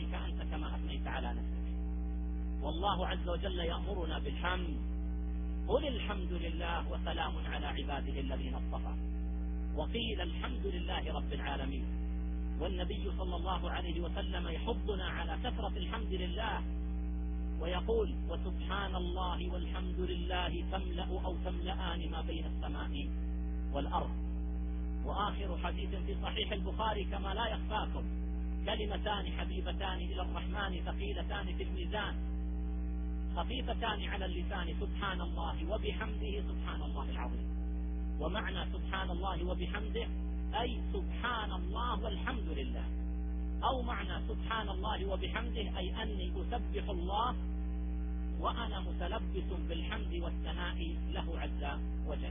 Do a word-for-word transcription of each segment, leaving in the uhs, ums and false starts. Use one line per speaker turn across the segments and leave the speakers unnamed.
عليك أنت كما أثنيت على نفسك. والله عز وجل يأمرنا بالحمد، قل الحمد لله وسلام على عباده الذين اصطفى. وقيل الحمد لله رب العالمين. والنبي صلى الله عليه وسلم يحضنا على كثرة الحمد لله ويقول: وسبحان الله والحمد لله تملأ أو تملأان ما بين السماء والأرض. وآخر حديث في صحيح البخاري كما لا يخفاكم: كلمتان حبيبتان إلى الرحمن ثقيلتان في الميزان خفيفتان على اللسان، سبحان الله وبحمده سبحان الله العظيم. ومعنى سبحان الله وبحمده أي سبحان الله والحمد لله، أو معنى سبحان الله وبحمده أي أني أسبح الله وأنا متلبس بالحمد والثناء له عز وجل.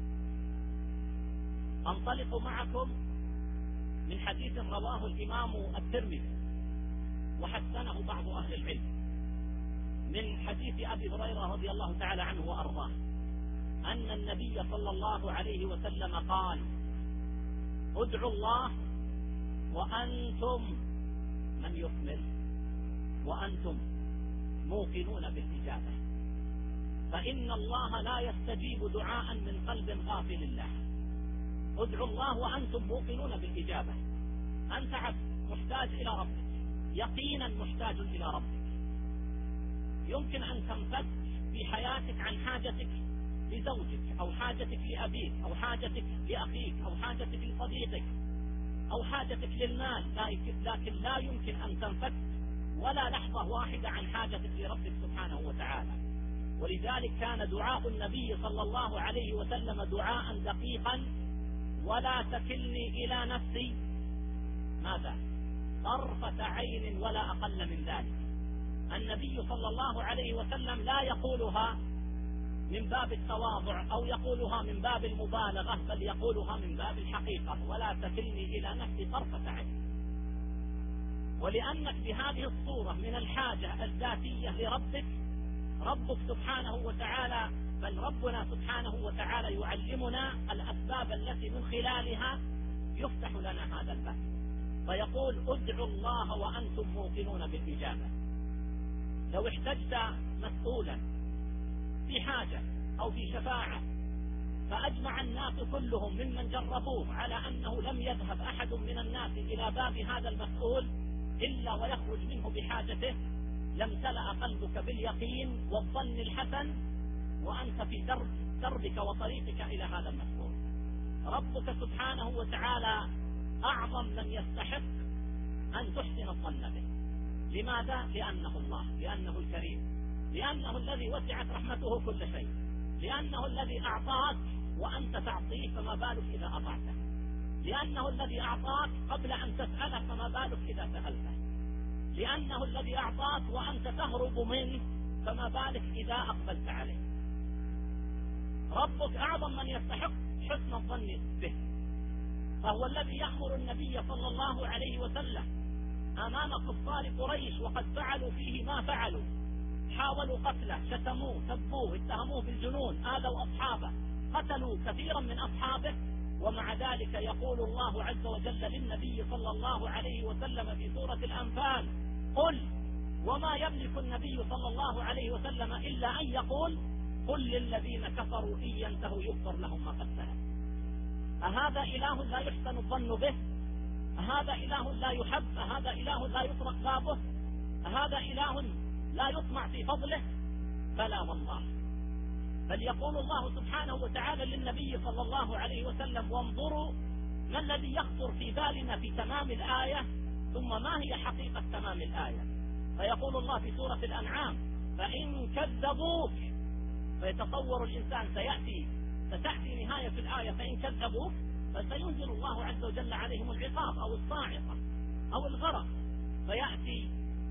أنطلق معكم من حديث رواه الإمام الترمذي وحسنه بعض أهل العلم، من حديث أبي هريرة رضي الله تعالى عنه وأرضاه أن النبي صلى الله عليه وسلم قال: ادعوا الله وأنتم من يكمل وأنتم موقنون بالإجابة، فإن الله لا يستجيب دعاء من قلب غافل الله. ادعوا الله وأنتم موقنون بالإجابة. أنت عبد محتاج إلى ربك، يقينا محتاج إلى ربك. يمكن أن تنفك في حياتك عن حاجتك لزوجك أو حاجتك لأبيك أو حاجتك لأخيك أو حاجتك لصديقك أو حاجتك للمال، لكن لا يمكن أن تنفك ولا لحظة واحدة عن حاجتك لربك سبحانه وتعالى. ولذلك كان دعاء النبي صلى الله عليه وسلم دعاء دقيقا: ولا تكلني إلى نفسي ماذا؟ طرفة عين ولا أقل من ذلك. النبي صلى الله عليه وسلم لا يقولها من باب التواضع أو يقولها من باب المبالغة، بل يقولها من باب الحقيقة: ولا تكلني إلى نفسي طرفة عين. ولأنك بهذه الصورة من الحاجة الذاتية لربك، ربك سبحانه وتعالى بل ربنا سبحانه وتعالى يعلمنا الأسباب التي من خلالها يفتح لنا هذا الباب، فيقول: ادعوا الله وأنتم موقنون بالإجابة. لو احتجت مسؤولا في حاجة أو في شفاعة فأجمع الناس كلهم ممن جربوه على أنه لم يذهب أحد من الناس إلى باب هذا المسؤول إلا ويخرج منه بحاجته، لامتلأ قلبك باليقين والظن الحسن وأنت في درب دربك وطريقك إلى هذا المسؤول. ربك سبحانه وتعالى أعظم من يستحق أن تحسن الظن به. لماذا؟ لأنه الله، لأنه الكريم، لأنه الذي وسعت رحمته كل شيء، لأنه الذي أعطاك وأنت تعطيه، فما بالك إذا أطعته، لأنه الذي أعطاك قبل أن تسأله، فما بالك إذا سألته، لأنه الذي أعطاك وأنت تهرب منه، فما بالك إذا أقبلت عليه. ربك أعظم من يستحق حسن الظن به، فهو الذي يأمر النبي صلى الله عليه وسلم أمام كفار قريش وقد فعلوا فيه ما فعلوا، حاولوا قتله، شتموه، سبوه، اتهموه بالجنون، آذوا أصحابه، قتلوا كثيرا من أصحابه، ومع ذلك يقول الله عز وجل للنبي صلى الله عليه وسلم في سورة الأنفال: قل، وما يملك النبي صلى الله عليه وسلم إلا أن يقول: قل للذين كفروا إن ينتهوا يغفر لهم ما قد سلف. أهذا إله لا يحسن الظن به؟ أهذا إله لا يحب؟ أهذا إله لا يطرق بابه؟ أهذا إله لا يطمع في فضله؟ فلا والله. بل يقول الله سبحانه وتعالى للنبي صلى الله عليه وسلم: وانظروا ما الذي يخطر في بالنا في تمام الآية، ثم ما هي حقيقة تمام الآية. فيقول الله في سورة الأنعام: فإن كذبوك، فيتصور الإنسان سيأتي ستأتي نهاية في الآية فإن كذبوك، فسينزل الله عز وجل عليهم العقاب أو الصاعقة أو الغرق، فيأتي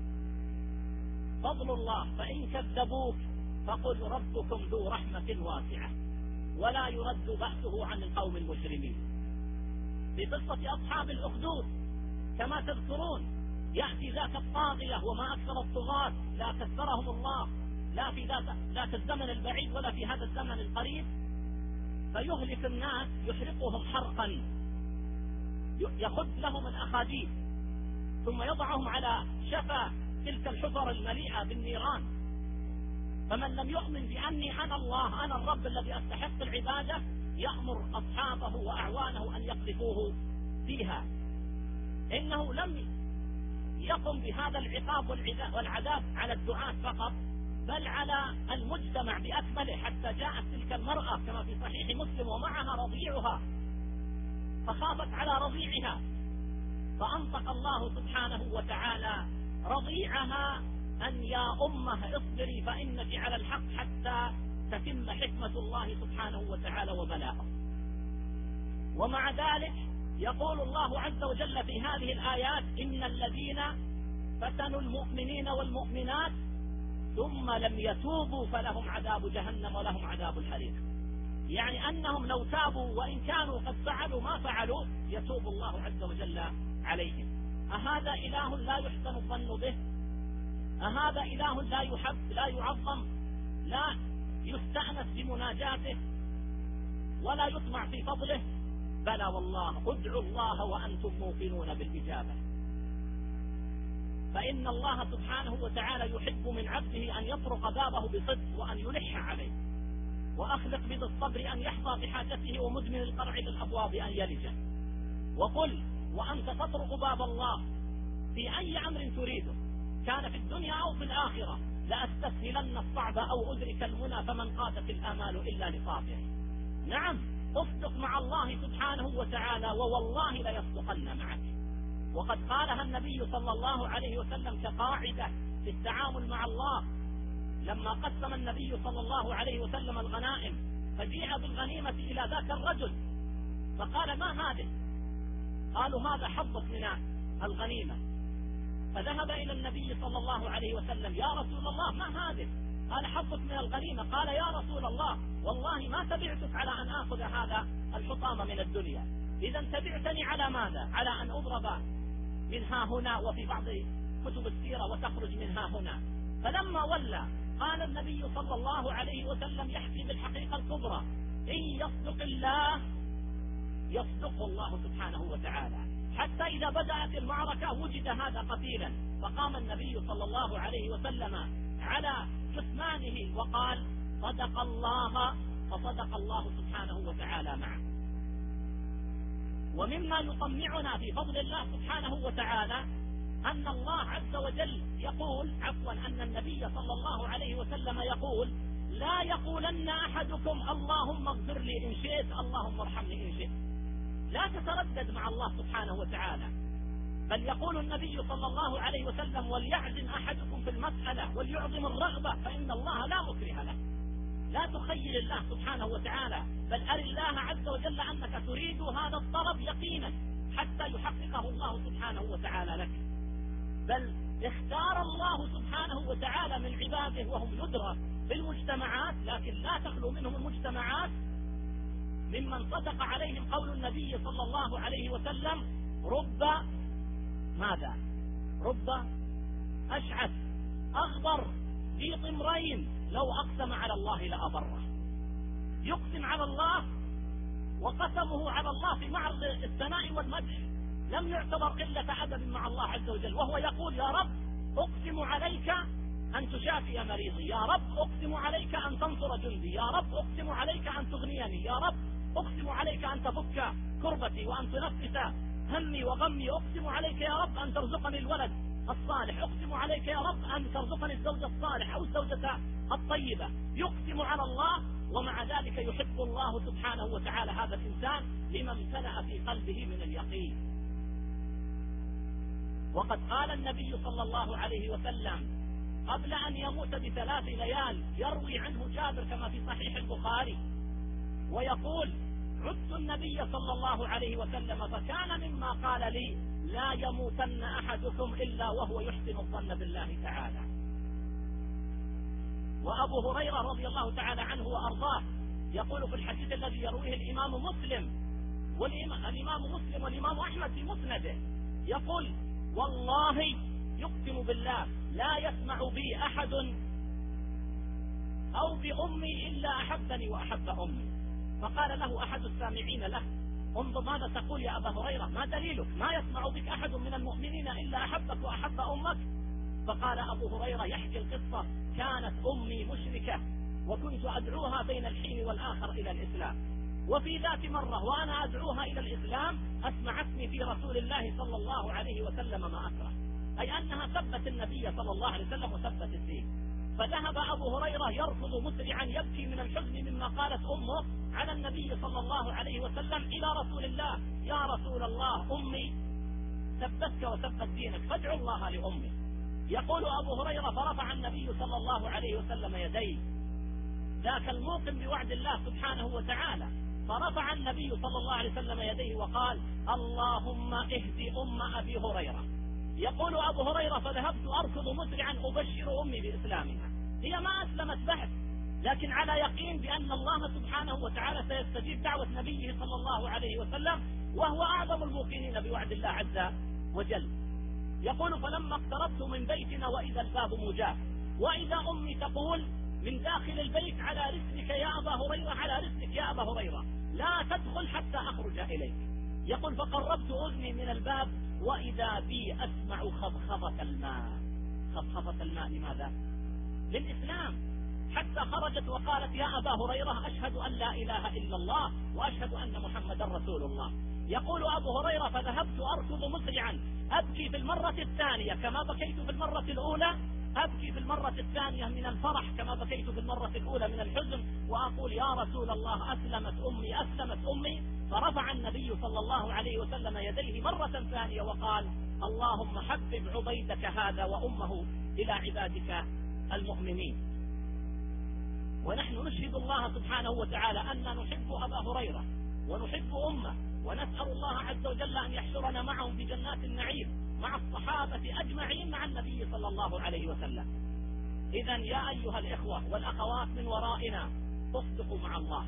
فضل الله: فإن كذبوك فقل ربكم ذو رحمة واسعة ولا يرد بأسه عن القوم المجرمين. في قصة أصحاب الأخدود كما تذكرون، يأتي ذاك الطاغية وما أكثر الطغاة، لا كثرهم الله، لا في ذات لا في الزمن البعيد ولا في هذا الزمن القريب، فيهلك الناس، يحرقهم حرقا، يخد لهم الأخاديد، ثم يضعهم على شفا تلك الحفر المليئة بالنيران. فمن لم يؤمن بأني أنا الله أنا الرب الذي أستحق العبادة يأمر أصحابه وأعوانه أن يقذفوه فيها. إنه لم يقم بهذا العقاب والعذاب على الدعاة فقط، بل على المجتمع بأكمله، حتى جاءت تلك المرأة كما في صحيح مسلم ومعها رضيعها فخافت على رضيعها، فأنطق الله سبحانه وتعالى رضيعها أن يا أمه اصبري فإنك على الحق حتى تتم حكمة الله سبحانه وتعالى وبلاءه. ومع ذلك يقول الله عز وجل في هذه الآيات إن الذين فتنوا المؤمنين والمؤمنات ثم لم يتوبوا فلهم عذاب جهنم ولهم عذاب الحريق. يعني أنهم لو تابوا وإن كانوا قد فعلوا ما فعلوا يتوب الله عز وجل عليهم. أهذا إله لا يحسن الظن به؟ أهذا إله لا يحب لا يعظم لا يستأنس بمناجاته ولا يطمع في فضله؟ بلى والله، ادعوا الله وأنتم موقنون بالإجابة. فإن الله سبحانه وتعالى يحب من عبده أن يطرق بابه بصدق وأن يلح عليه، وأخلق بذي الصبر أن يحظى بحاجته ومدمن القرع للأبواب أن يلجه. وقل وأنت تطرق باب الله في أي أمر تريده كان في الدنيا أو في الآخرة لأستسهلن الصعب أو أدرك المنى فمن قادت الآمال إلا لصابر. نعم، اصدق مع الله سبحانه وتعالى ووالله ليصدقن معك. وقد قالها النبي صلى الله عليه وسلم كقاعدة في التعامل مع الله لما قسم النبي صلى الله عليه وسلم الغنائم، فجيء بالغنيمة إلى ذاك الرجل فقال ما هذه؟ قالوا هذا حظك من الغنيمة. فذهب إلى النبي صلى الله عليه وسلم يا رسول الله ما هذه؟ قال حظك من الغنيمة. قال يا رسول الله والله ما تبعتك على أن آخذ هذا الحطام من الدنيا، إذا تبعتني على ماذا؟ على أن أضرب من ها هنا وفي بعض كتب السيرة وتخرج من ها هنا. فلما ولى قال النبي صلى الله عليه وسلم يحكي بالحقيقة الكبرى إن يصدق الله يصدق الله سبحانه وتعالى. حتى إذا بدأت المعركة وجد هذا قتيلا، فقام النبي صلى الله عليه وسلم على جثمانه وقال صدق الله، فصدق الله سبحانه وتعالى معه. ومما يطمعنا في فضل الله سبحانه وتعالى أن الله عز وجل يقول عفوا أن النبي صلى الله عليه وسلم يقول لا يقولن أحدكم اللهم اغفر لي إن شئت اللهم ارحمني إن شئت. لا تتردد مع الله سبحانه وتعالى، بل يقول النبي صلى الله عليه وسلم وليعزم أحدكم في المسألة وليعظم الرغبة فإن الله لا مكره له. لا تخيل الله سبحانه وتعالى، بل أر الله عز وجل أنك تريد هذا الطلب يقينا حتى يحققه الله سبحانه وتعالى لك. بل اختار الله سبحانه وتعالى من عباده وهم ندرة في المجتمعات، لكن لا تخلو منهم المجتمعات ممن صدق عليهم قول النبي صلى الله عليه وسلم رب ماذا؟ رب أشعث أغبر ذي طمرين لو أقسم على الله لأبره. يقسم على الله وقسمه على الله في معرض الثناء والمدح لم يعتبر قلة أدب مع الله عز وجل، وهو يقول يا رب أقسم عليك أن تشافي مريضي، يا رب أقسم عليك أن تنصر جندي، يا رب أقسم عليك أن تغنيني، يا رب أقسم عليك أن تفك كربتي وأن تنفس همي وغمي، أقسم عليك يا رب أن ترزقني الولد الصالح، أقسم عليك يا رب أن ترزقني الزوجة الصالحة أو الزوجة الطيبة. يقسم على الله ومع ذلك يحب الله سبحانه وتعالى هذا الإنسان لما امتلأ في قلبه من اليقين. وقد قال النبي صلى الله عليه وسلم قبل أن يموت بثلاث ليال يروي عنه جابر كما في صحيح البخاري ويقول عدت النبي صلى الله عليه وسلم فكان مما قال لي لا يموتن أحدكم إلا وهو يحسن الظن بالله تعالى. وأبو هريرة رضي الله تعالى عنه وأرضاه يقول في الحديث الذي يرويه الإمام مسلم والإمام مسلم والإمام أحمد في مسنده يقول والله يقسم بالله لا يسمع بي أحد أو بأمي إلا أحبني وأحب أمي. فقال له أحد السامعين له انظر ماذا تقول يا أبا هريرة، ما دليلك؟ ما يسمع بك أحد من المؤمنين إلا أحبك وأحب أمك. فقال أبو هريرة يحكي القصة: كانت أمي مشركة وكنت أدعوها بين الحين والآخر إلى الإسلام، وفي ذات مرة وأنا أدعوها إلى الإسلام أسمع اسمي في رسول الله صلى الله عليه وسلم ما أكره، أي أنها سبت النبي صلى الله عليه وسلم وسبت الدين. فذهب أبو هريرة يركض مسرعا يبكي من الحزن مما قالت أمه على النبي صلى الله عليه وسلم إلى رسول الله: يا رسول الله، أمي سبتك وسبت دينك، فادعوا الله لأمي. يقول أبو هريرة: فرفع النبي صلى الله عليه وسلم يديه، ذاك الموقن بوعد الله سبحانه وتعالى، فرفع النبي صلى الله عليه وسلم يديه وقال: اللهم اهد أم أبي هريرة. يقول أبو هريرة: فذهبت أركض مسرعا أبشر أمي بإسلامها. هي ما أسلمت بعد، لكن على يقين بأن الله سبحانه وتعالى سيستجيب دعوة نبيه صلى الله عليه وسلم، وهو أعظم الموقنين بوعد الله عز وجل. يقول: فلما اقتربت من بيتنا وإذا الباب مجاف، وإذا أمي تقول من داخل البيت: على رسلك يا أبا هريرة، على رسلك يا أبا هريرة، لا تدخل حتى أخرج إليك. يقول: فقربت أذني من الباب وإذا بي أسمع خضخضة الماء. خضخضة الماء لماذا؟ للإسلام. حتى خرجت وقالت: يا أبا هريرة، أشهد أن لا إله إلا الله وأشهد أن محمدا رسول الله. يقول أبو هريرة: فذهبت أركض مسرعا أبكي في المرة الثانية كما بكيت في المرة الأولى، أبكي في المرة الثانية من الفرح كما بكيت في المرة الأولى من الحزن، وأقول: يا رسول الله، أسلمت أمي أسلمت أمي. فرفع النبي صلى الله عليه وسلم يديه مرة ثانية وقال: اللهم حبب عبيدك هذا وأمه إلى عبادك المؤمنين. ونحن نشهد الله سبحانه وتعالى أن نحب أبا هريرة ونحب أمه، ونسأل الله عز وجل أن يحشرنا معهم في جنات النعيم مع الصحابة أجمعين مع النبي صلى الله عليه وسلم. إذا يا أيها الإخوة والأخوات من ورائنا، اصدقوا مع الله،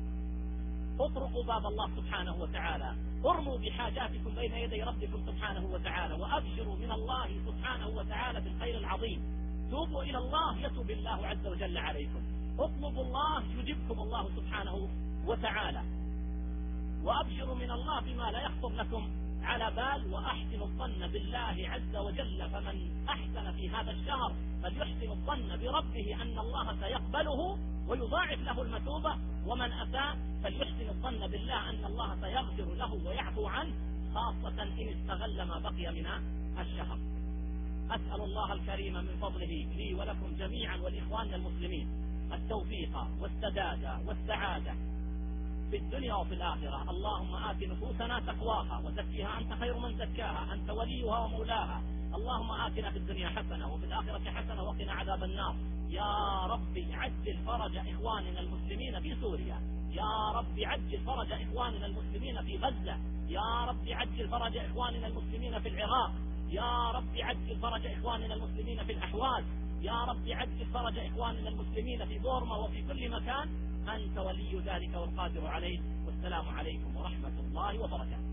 اطرقوا باب الله سبحانه وتعالى، ارموا بحاجاتكم بين يدي ربكم سبحانه وتعالى، وأبشروا من الله سبحانه وتعالى بالخير العظيم. توبوا إلى الله يتوب الله عز وجل عليكم، اطلبوا الله يجبكم الله سبحانه وتعالى، وأبشروا من الله بما لا يخطر لكم على بال، وأحسنوا الظن بالله عز وجل. فمن أحسن في هذا الشهر فليحسن الظن بربه أن الله سيقبله ويضاعف له المثوبة، ومن أساء فليحسن الظن بالله أن الله سيغفر له ويعفو عنه، خاصة إن استغل ما بقي من الشهر. أسأل الله الكريم من فضله لي ولكم جميعا والإخوان المسلمين التوفيق والسداد والسعادة في الدنيا وفي الآخرة. اللهم آت نفوسنا تقواها وزكها أنت خير من زكاها، أنت وليها ومولاها. اللهم آتنا في الدنيا حسنة وفي الآخرة حسنة وقنا عذاب النار. يا رب عجل فرج إخواننا المسلمين في سوريا، يا رب عجل فرج إخواننا المسلمين في غزة، يا رب عجل فرج إخواننا المسلمين في العراق، يا رب عجل فرج إخواننا المسلمين في الأحواز، يا رب عجل فرج إخواننا المسلمين في بورما وفي كل مكان. أنت ولي ذلك والقادر عليه. والسلام عليكم ورحمة الله وبركاته.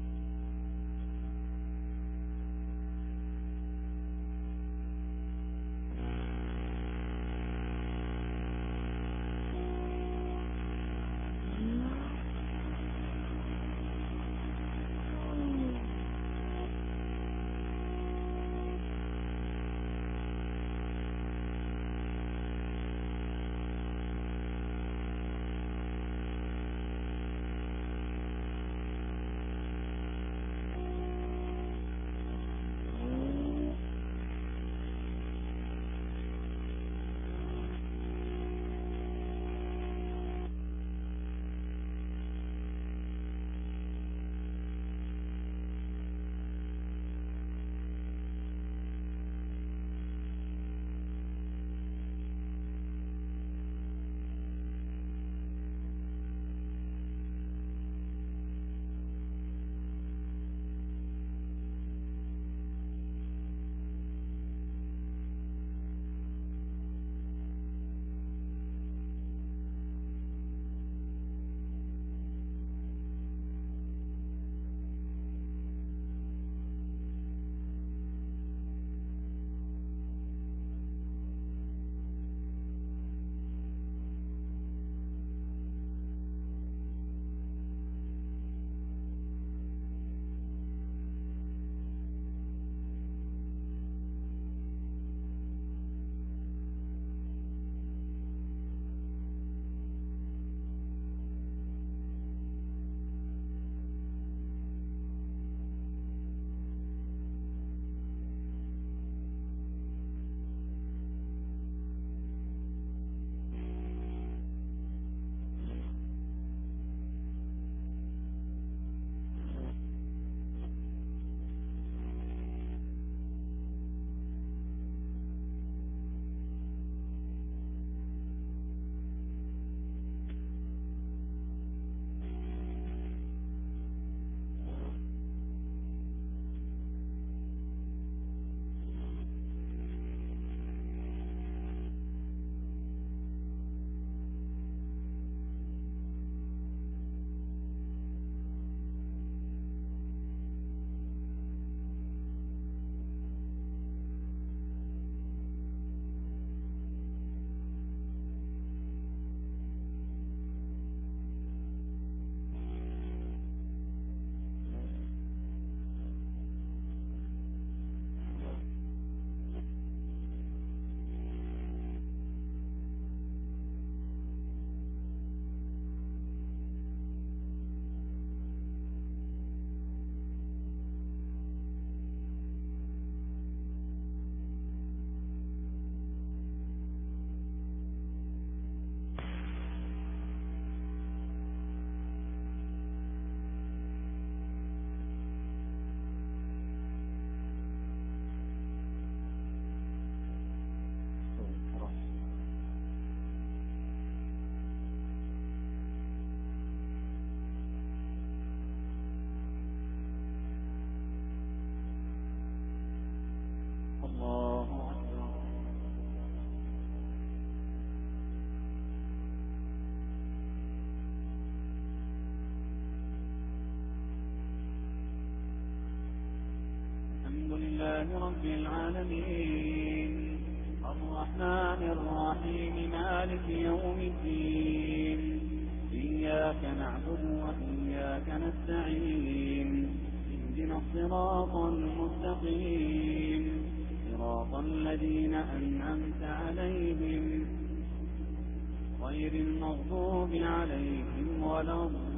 لله رب العالمين الرحمن الرحيم مالك يوم الدين إياك نعبد وإياك نستعين اهدنا الصراط المستقيم صراط الذين أنعمت عليهم غير المغضوب عليهم ولا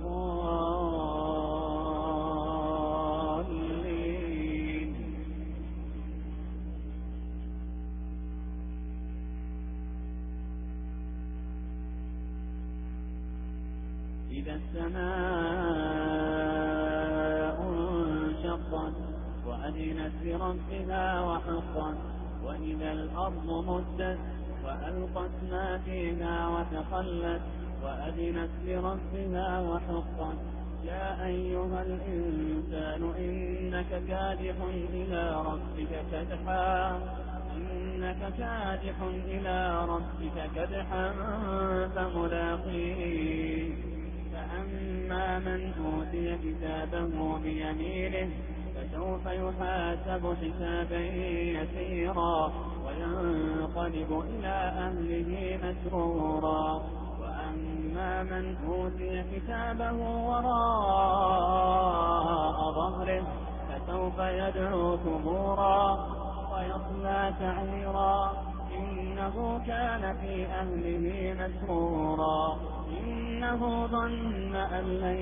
الضالين. إذا السماء انشقت وأذنت لربها وحقت وإذا الأرض مدت وألقت ما فيها وتخلت وأذنت لربها وحقت. يا أيها الإنسان إنك كادح إلى ربك كدحا إنك كادح إلى ربك كدحا فملاقيه. فأما من أوتي كتابه بيمينه فسوف يحاسب حسابا يسيرا وينقلب إلى أهله مسرورا. وأما من أوتي كتابه وراء ظهره فسوف يدعو ثبورا ويصلى سعيرا إنه كان في أهله مسرورا إنه ظن أن لن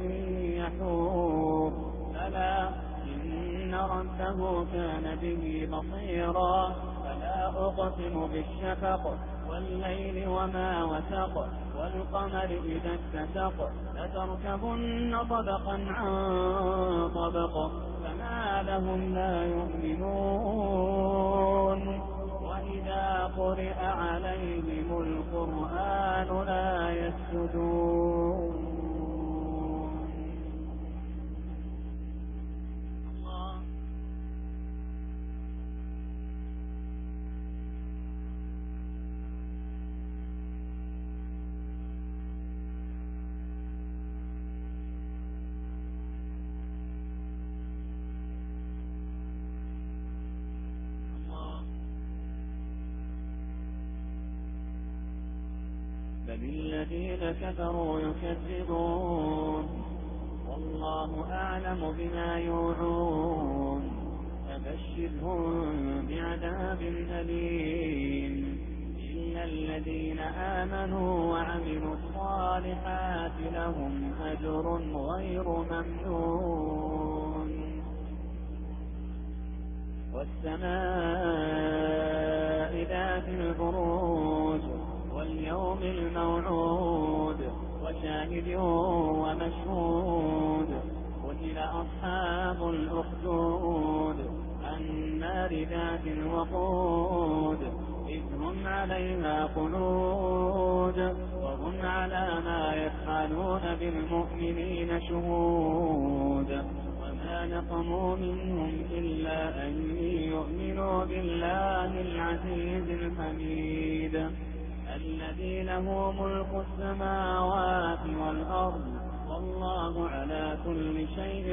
يحور فلا إن ربه كان به بصيرا. فلا أقسم بالشفق والليل وما وسق والقمر إذا اتسق لتركبن طبقا عن طبق فما لهم لا يؤمنون وإذا قرئ عليهم القرآن لا يسجدون. بل الذين كفروا يكذبون والله أعلم بما يوعون فبشرهم بعذاب أليم إلا الذين آمنوا وعملوا الصالحات لهم أجر غير ممنون. والسماء ذات البروج واليوم الموعود وشاهد ومشهود قتل أصحاب الأخدود النار ذات الوقود إذ هم عليها قعود وهم على ما يفعلون بالمؤمنين شهود. وما نقموا منهم إلا أن يؤمنوا بالله العزيز الحميد الذي له ملك السماوات والأرض والله على كل شيء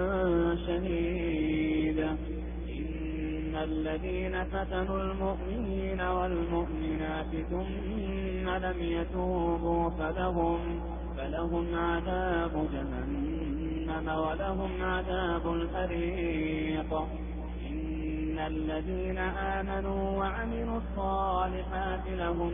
شهيد. إن الذين فتنوا المؤمنين والمؤمنات ثم لم يتوبوا فلهم, فلهم عذاب جهنم ولهم عذاب الحريق. إن الذين آمنوا وعملوا الصالحات لهم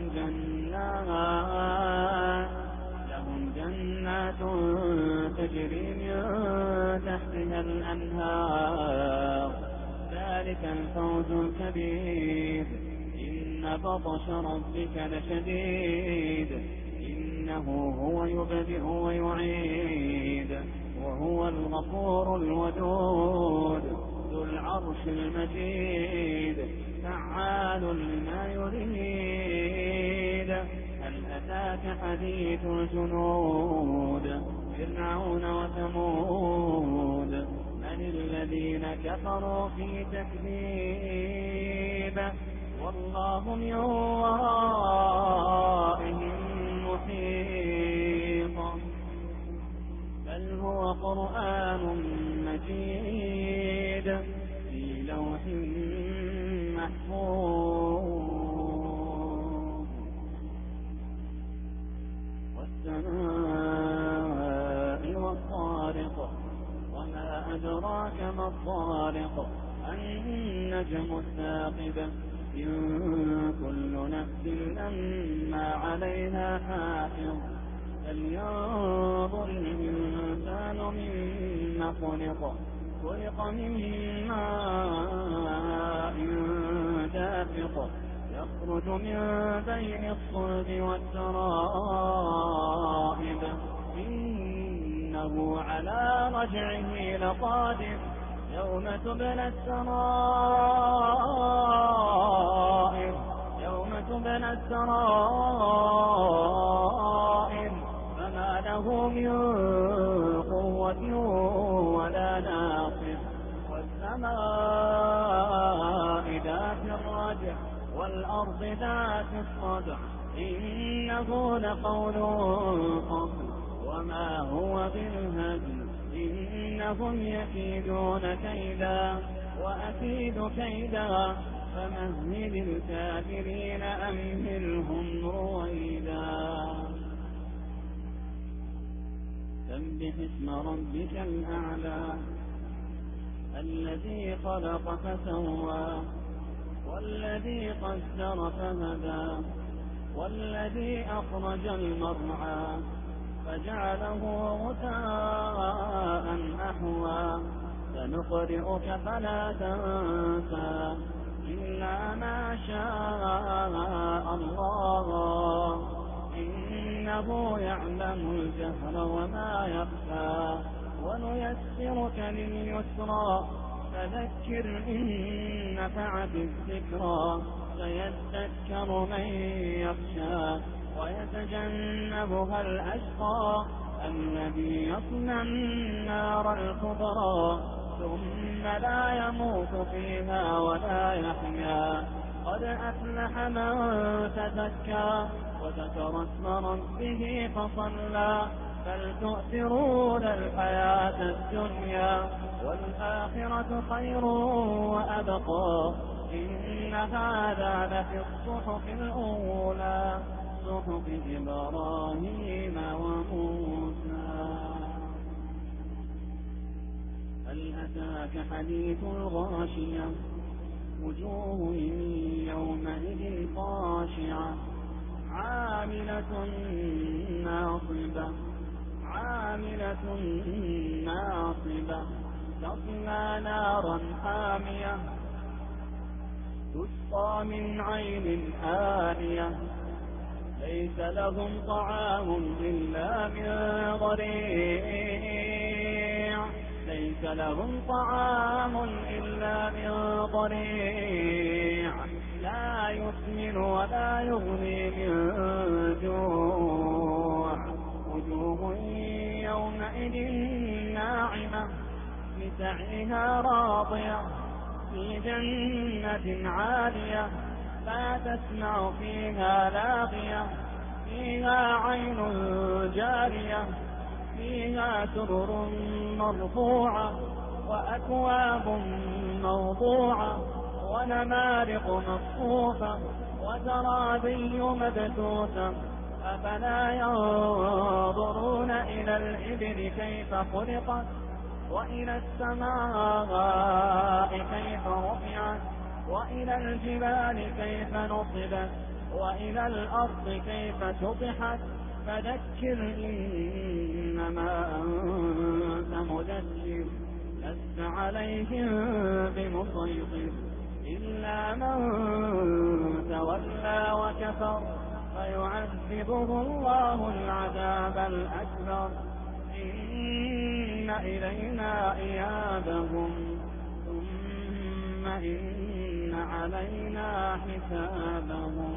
جنات لهم جنات تجري من تحتها الأنهار ذلك الفوز الكبير. إن بطش ربك لشديد إنه هو يبدئ ويعيد وهو الغفور الودود ذو العرش المجيد فعال لما يريد. هل أتاك حديث الجنود فرعون وثمود من الذين كفروا في تكذيب والله من ورائهم محيط. بل هو قرآن مجيد في لوح ما الطارق النجم الثاقب إن كل نفس لما عليها حافظ فلينظر الإنسان مما خلق خلق من ماء دافق يخرج من بين الصلب والترائب إنه على رجعه لقادر يوم تبلى السرائر يوم تبلى السرائر فما له من قوة ولا ناصر والسماء ذات الرجع والأرض ذات الصدع إنه لقول فصل وما هو بالهزل إنهم يكيدون كيدا وأكيد كيدا فمهل الكافرين أمهلهم رويدا سبح اسم ربك الأعلى الذي خلق فسوى والذي قدر فهدى والذي أخرج المرعى فجعله غثاء أحوى سنقرئك فلا تنسى إلا ما شاء الله إنه يعلم الجهر وما يخفى ونيسرك لليسرى فذكر إن نفعت الذكرى سيذكر من يخشى ويتجنبها الأشقى الذي يصلى النار الكبرى ثم لا يموت فيها ولا يحيا قد أفلح من تزكى وذكر اسم ربه فصلى بل تؤثرون الحياة الدنيا والآخرة خير وأبقى إن هذا لفي الصحف الأولى صحف إبراهيم وموسى هل أتاك حديث الغاشية وجوه يومئذ خاشعة عاملة ناصبة عاملة ناصبة تصلى نارا حامية تسقى من عين آنية ليس لهم طعام إلا من ضريع ليس لهم طعام إلا من ضريع لا يسمن ولا يغني من جوع وجوه يومئذ ناعمة لسعيها راضية في جنة عالية لا تسمع فيها لاغية فيها عين جارية فيها سرر مرفوعة وأكواب موضوعة ونمارق مصفوفة وزرابي مبثوثة أفلا ينظرون إلى الإبل كيف خلقت وإلى السماء كيف رفعت وإلى الجبال كيف نصبت وإلى الأرض كيف سطحت فذكر إنما أنت مذكر لست عليهم بمسيطر إلا من تولى وكفر فيعذبه الله العذاب الأكبر إن إلينا إيابهم ثم إن علينا حسابهم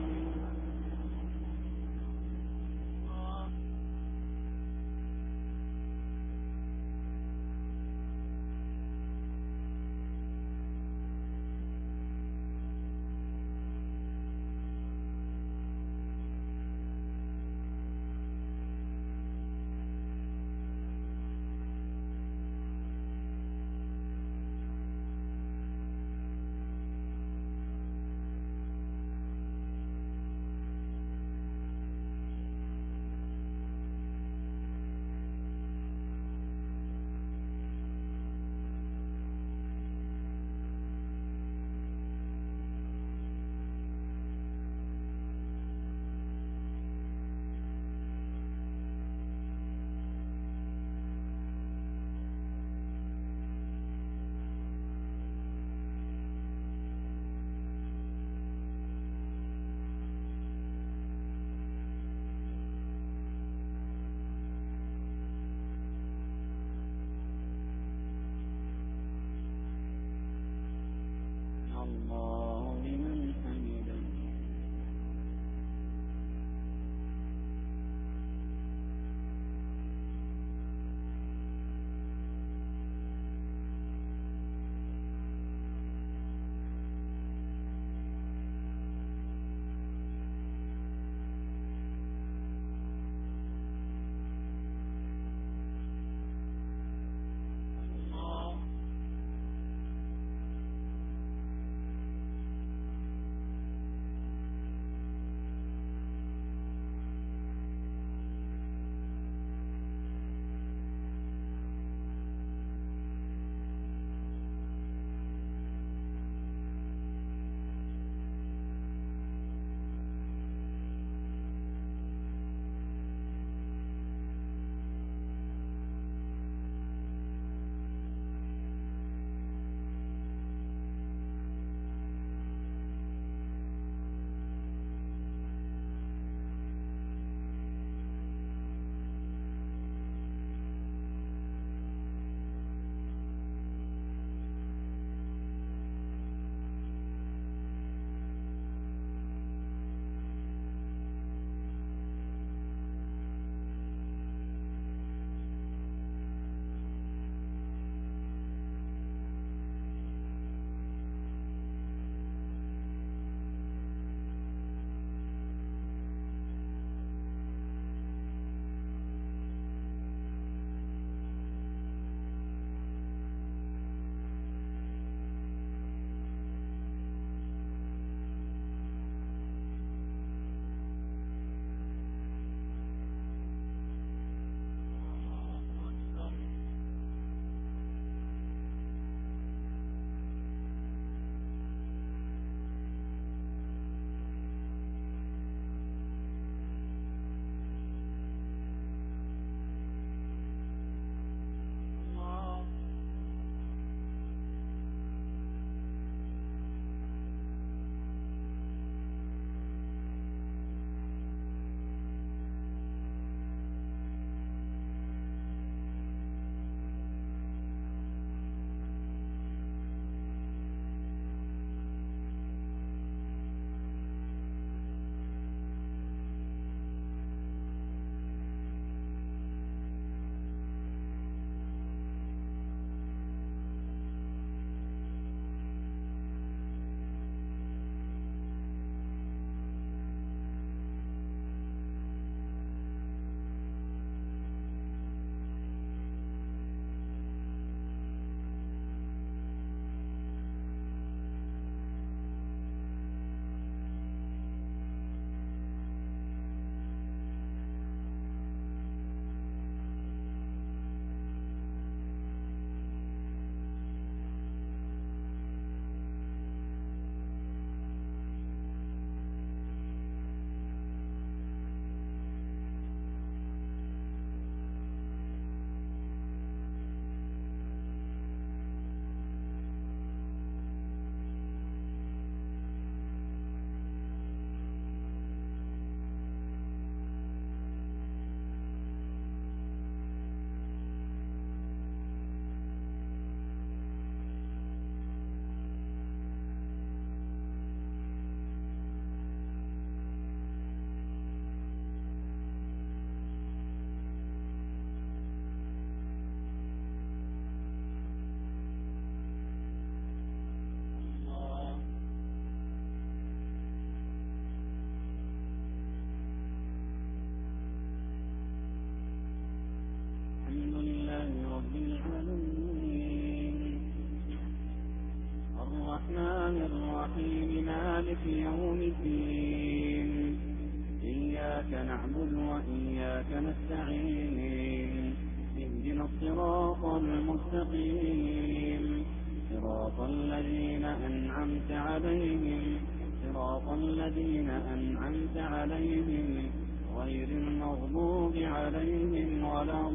مالك يوم الدين إياك نعبد وإياك نستعين اهدنا الصراط المستقيم صراط الذين أنعمت عليهم صراط الذين أنعمت عليهم غير المغضوب عليهم ولا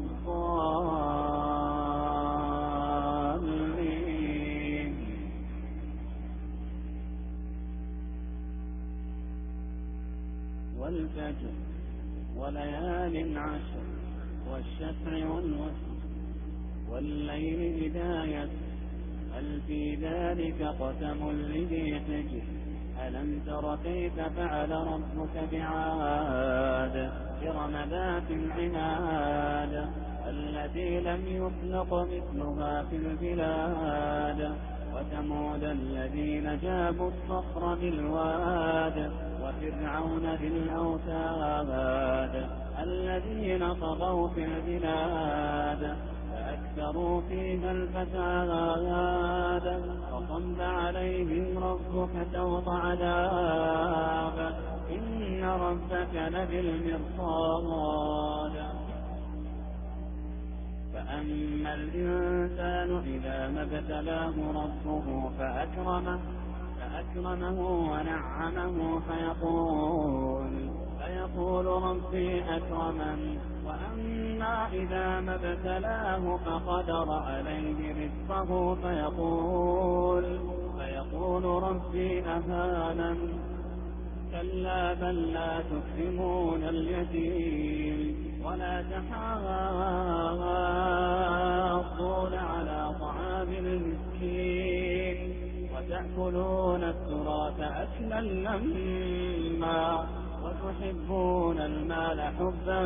الضالين. والفجر وليال عشر والشفع والوتر والليل إذا يسر هل في ذلك قسم لذي حجر ألم تر كيف فعل ربك بعاد إرم ذات العماد التي لم يخلق مثلها في البلاد وثمود الذين جابوا الصخر بالواد وفرعون ذي الأوتاد الذين طغوا في البلاد فأكثروا فيها الفساد فصب عليهم ربك سوط عذاب إن ربك لبالمرصاد. فأما الإنسان إذا ما ابتلاه ربه فأكرمه فأكرمه ونعمه فيقول فيقول ربي أكرمن وأما إذا ما ابتلاه فقدر عليه رزقه فيقول فيقول ربي أهانن كلا بل لا تكرمون اليتيم ولا تحاضون على طعام المسكين وتأكلون التراث أكلا لما وتحبون المال حبا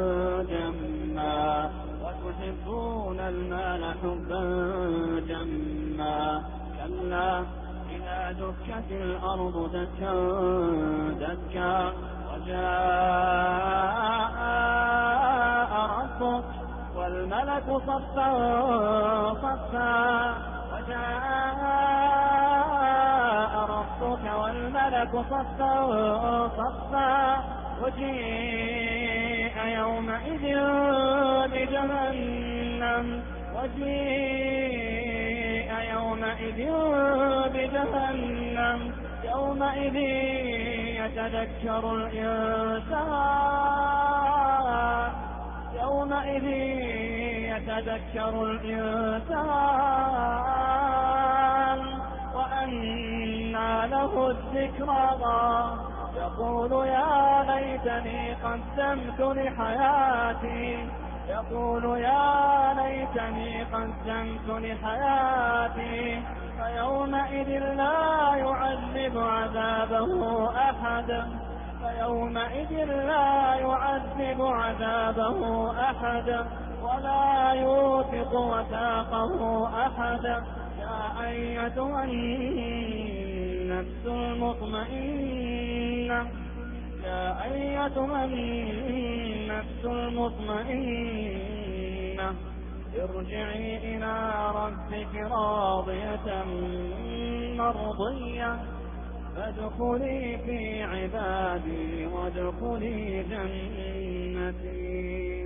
جما وتحبون المال حبا جما كلا إذا دكت الأرض دكا دكا وجاء ربك والملك صفا صفا وجاء ربك والملك صفا صفا وجيء يومئذ بجهنم وجيء يومئذ بجهنم يومئذ يتذكر الإنسان يومئذ يتذكر الإنسان وأنى له الذكرى يقول يا ليتني قدمت لحياتي يقول يا ليتني قدمت لحياتي فيومئذ لا يعذب عذابه أحد فيومئذ لا يعذب عذابه أحد ولا يوثق وثاقه أحد. يا أيتها النفس المطمئنة يا أيتها النفس المطمئنة ارجعي إلى ربك راضية مرضية فادخلي في عبادي وادخلي جنتي.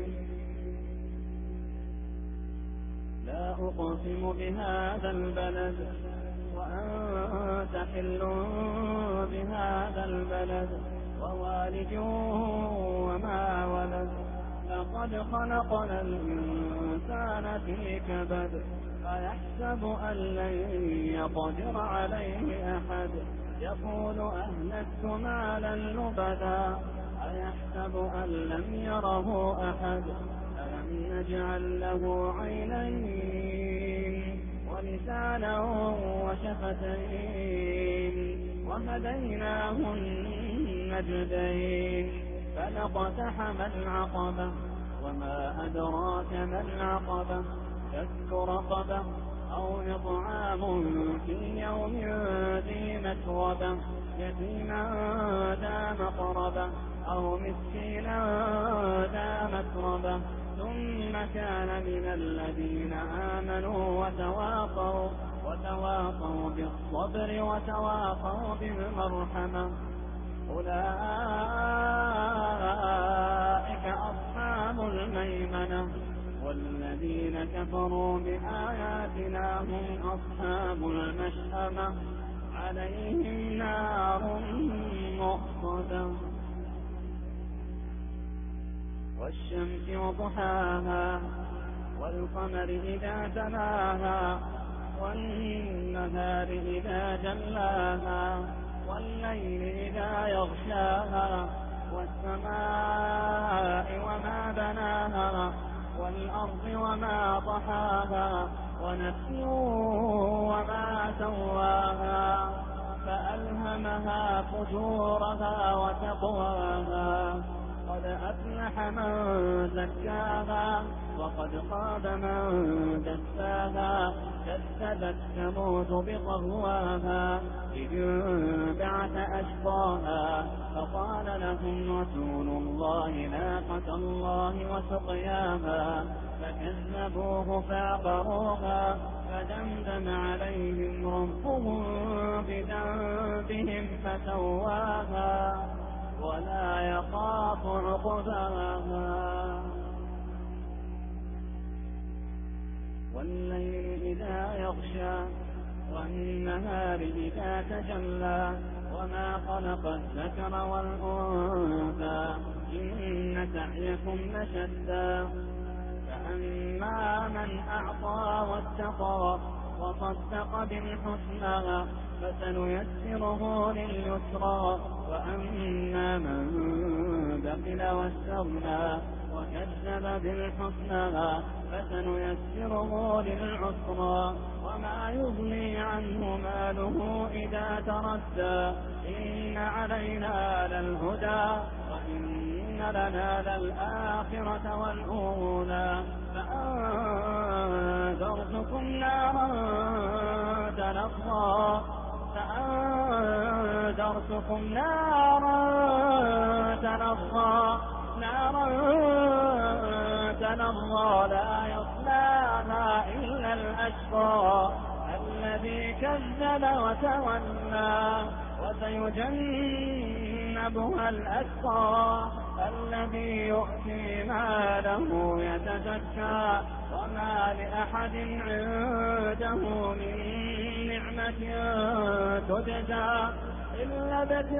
لا أقسم بهذا البلد وأنت حل بهذا البلد ووالد وما ولد لقد خلقنا الإنسان في كبد أيحسب أن لن يقدر عليه أحد يقول أهلكت مالا لبدا أيحسب أن لم يره أحد ألم نجعل له عينين ولسانا وشفتين وهديناه النجدين فلقتحم العقبة وما أدراك ما العقبة فك رقبة أو إطعام في يوم ذي مسغبة يتيما ذا مقربة أو مسكينا ذا مسربة ثم كان من الذين آمنوا وتواصوا وتواصوا بالصبر وتواصوا بالمرحمة. أولئك أصحاب الميمنة. والذين كفروا بآياتنا هم أصحاب المشأمة عليهم نار مؤصدة. والشمس وضحاها والقمر إذا تلاها والنهار إذا جلاها والليل إذا يغشاها والسماء وما بناها والأرض وما طحاها ونفس وما سواها فألهمها فجورها وتقواها. قد أفلح من زكاها وقد خاب من دساها. كذبت ثمود بطغواها إذ انبعث أشقاها فقال لهم رسول الله ناقة الله وسقياها فكذبوه فعقروها فدمدم عليهم ربهم بذنبهم فسواها ولا يخاف عقباها. والليل إذا يغشى والنهار إذا تجلى وما خلق الذكر والأنثى إن سعيكم لشتى. فأما من أعطى واتقى وصدق بالحسنى فسنيسره لليسرى. وأما من بخل واستغنى وكذب بالحسنى فسنيسره للعسرى. وما يغني عنه ماله إذا تردى. إن علينا للهدى وإن لنا للآخرة والأولى. فأنذرتكم نارا تلظى فأنذرتكم نارا تلظى نارا تلظى لا يصلاها إلا الأشقى الذي كذب وتولى. وسيجنبها الأتقى الذي يؤتي ماله يتزكى. وما لأحد عنده من نعمة تجزى إلا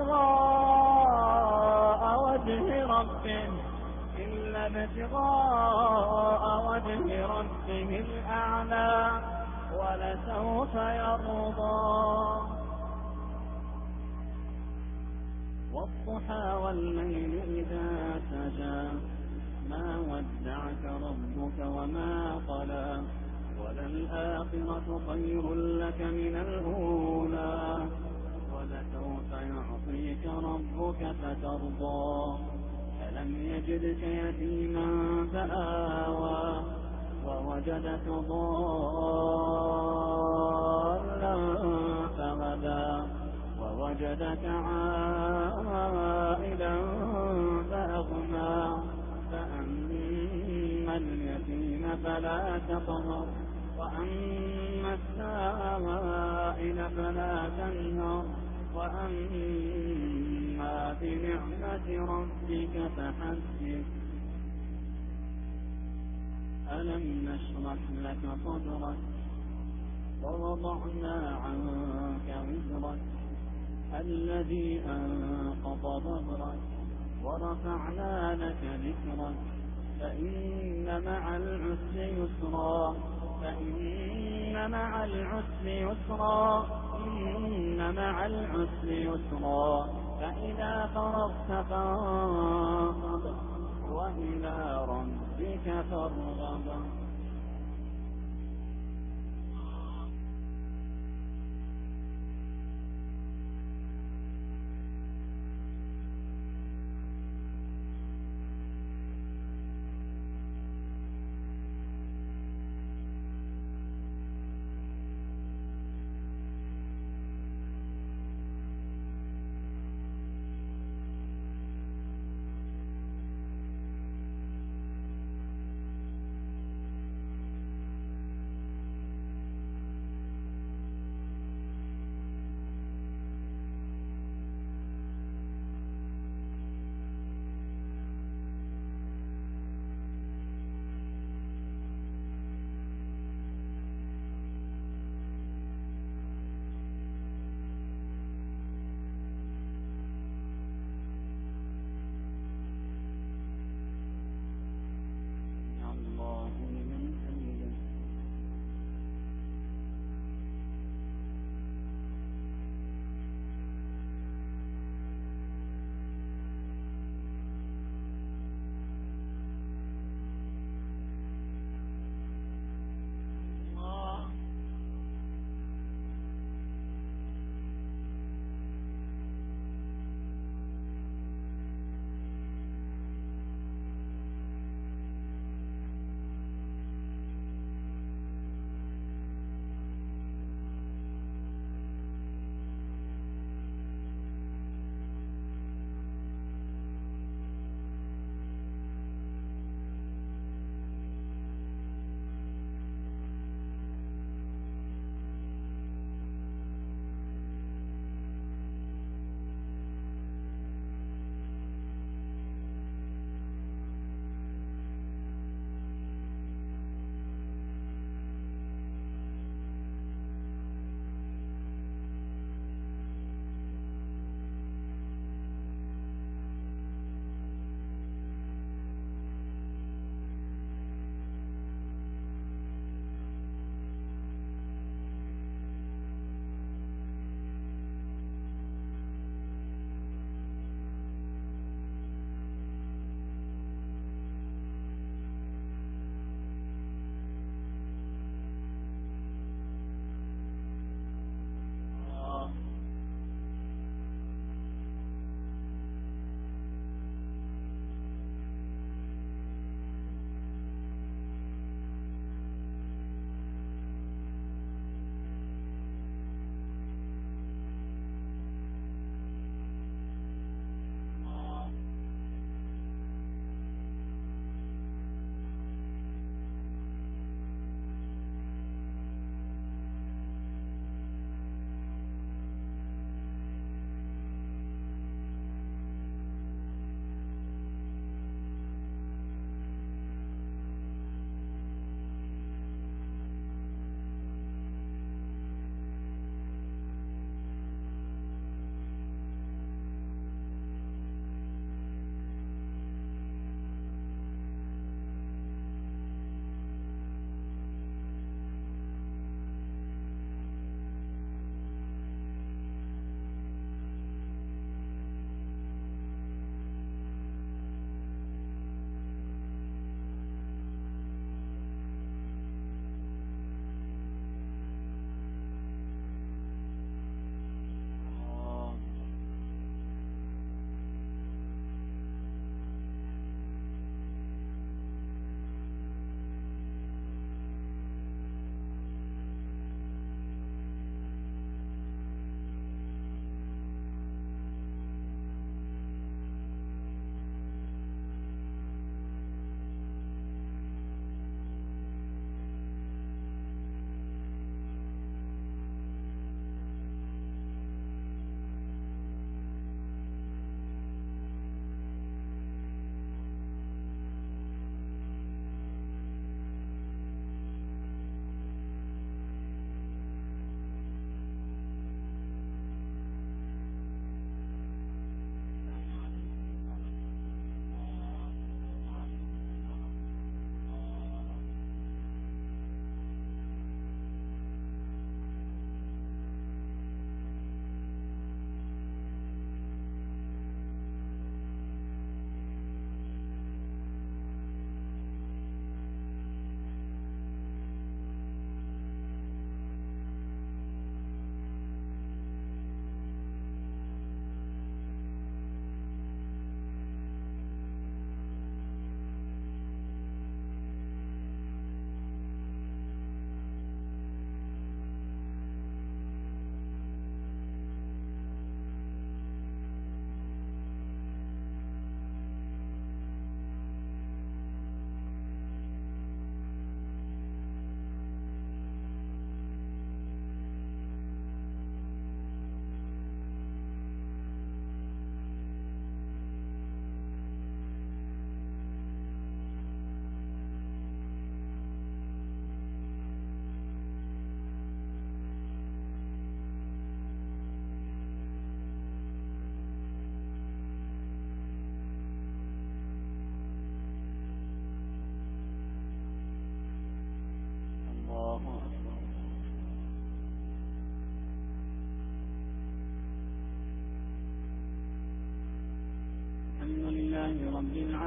ابتغاء وجه ربه إلا ابتغاء وجه ربه الأعلى ولسوف يرضى. والضحى والليل إذا سجى ما ودعك ربك وما قلى. وللآخرة خير لك من الأولى ولسوف يعطيك ربك فترضى. ألم يجدك يتيما فآوى ووجدك ضالا فهدى ووجدك عائلا فأغنى. فأما اليتيم فلا تقهر وأما السائل فلا تنهر. وأما بنعمة ربك فحدث. ألم نشرح لك صدرك ووضعنا عنك وزرك الذي أنقض ظهرك ورفعنا لك ذكرك. فإن مع العسر يسرا فإن مع العسر يسرا إن مع العسر يسرا. فإذا فرغت فانصب وإلى ربك فارغب.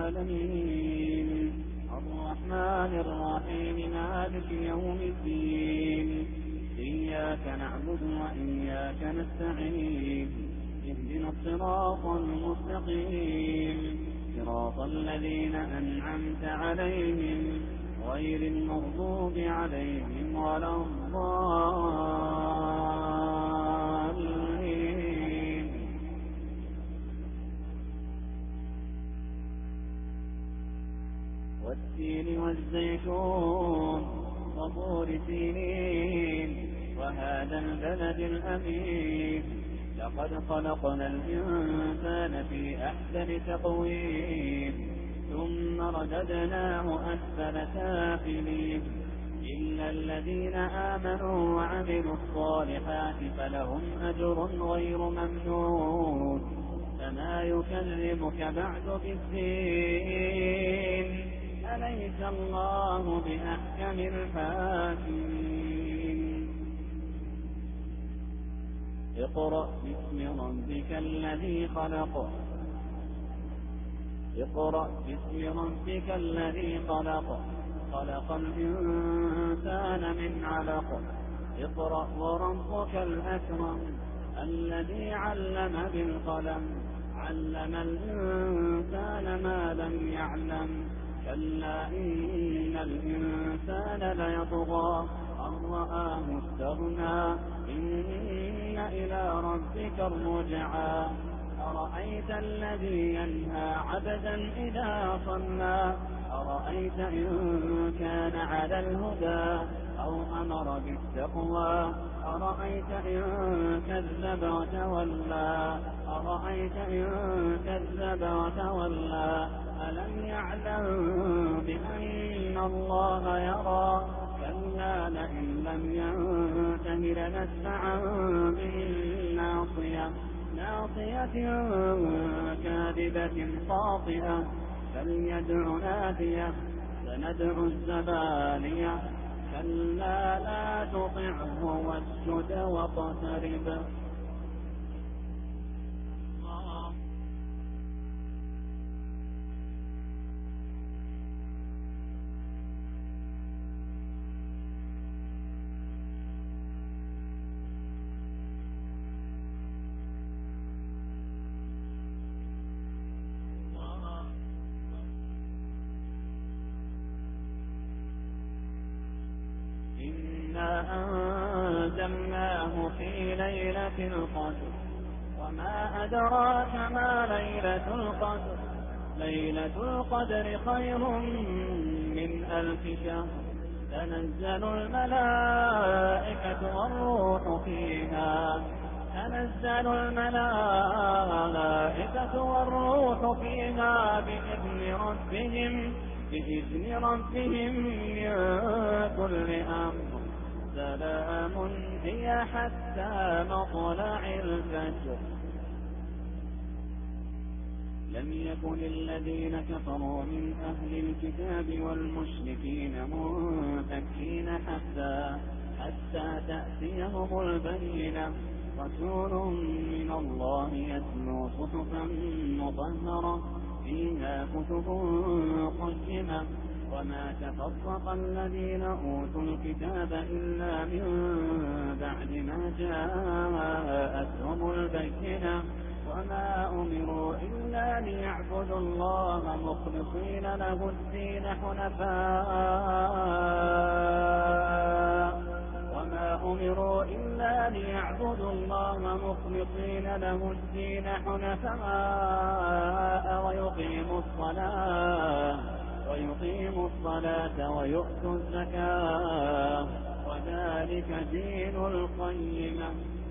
العالمين الرحمن الرحيم مالك يوم الدين إياك نعبد وإياك نستعين اهدنا الصراط المستقيم صراط الذين أنعمت عليهم غير المغضوب عليهم ولا الضالين. والتين والزيتون وطور سينين وهذا البلد الأمين لقد خلقنا الإنسان في أحسن تقويم ثم رددناه أسفل سافلين إلا الذين آمنوا وعملوا الصالحات فلهم أجر غير ممنون فما يكذبك بعد بالدين أليس الله بأحكم الحاكمين. اقرأ باسم ربك الذي خلق اقرأ باسم ربك الذي خلق خلق الإنسان من علق اقرأ وربك الأكرم الذي علم بالقلم علم الإنسان ما لم يعلم كلا إن الإنسان ليطغى أن رآه استغنى إن إلى ربك الرجعى أرأيت الذي ينهى عبدا إذا صلى أرأيت إن كان على الهدى أو أمر بالتقوى أرأيت إن كذب وتولى أرأيت إن كذب وتولى ألم يعلم بأن الله يرى كلا لئن لم ينته لنسفعا بالناصية ناصية كاذبة خاطئة فليدع ناديه سندع الزبانية كلا لا تطعه واسجد واقترب. أنزلناه في ليلة القدر وما أدراك ما ليلة القدر ليلة القدر خير من ألف شهر تنزل الملائكة والروح فيها تنزل الملائكة والروح فيها بإذن ربهم بإذن ربهم من كل أمر سلام هي حتى مطلع الفجر. لم يكن الذين كفروا من أهل الكتاب والمشركين منفكين حتى حتى تأتيهم البينة رسول من الله يتلو صحفا مطهرة فيها كتب قيمة وما تفرق الذين أوتوا الكتاب إلا من بعد ما جاءتهم البينة وما أمروا إلا ليعبدوا الله مخلصين له الدين حنفاء وما أمروا إلا ليعبدوا الله مخلصين له الدين حنفاء ويقيموا الصلاة ويقيموا الصلاة ويؤتوا الزكاة وذلك دين القيمة.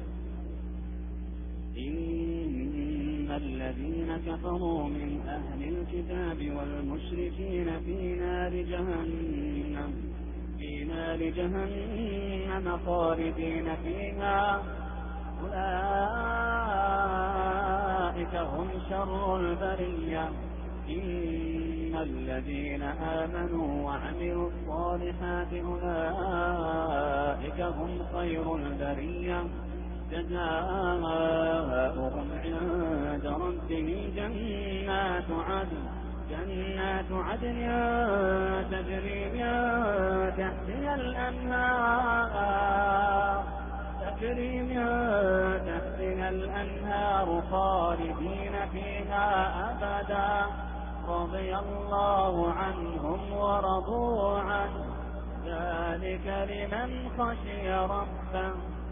إن الذين كفروا من أهل الكتاب والمشركين في نار جهنم في نار جهنم خالدين فيها أولئك هم شر البرية. إن الذين آمنوا وعملوا الصالحات أولئك هم خير البرية جزاؤهم عند ربهم جنات عدن جنات عدن تجري من تحتها الأنهار تجري من تحتها الأنهار خالدين فيها أبدا رضي الله عنهم ورضوا عنه ذلك لمن خشي ربه.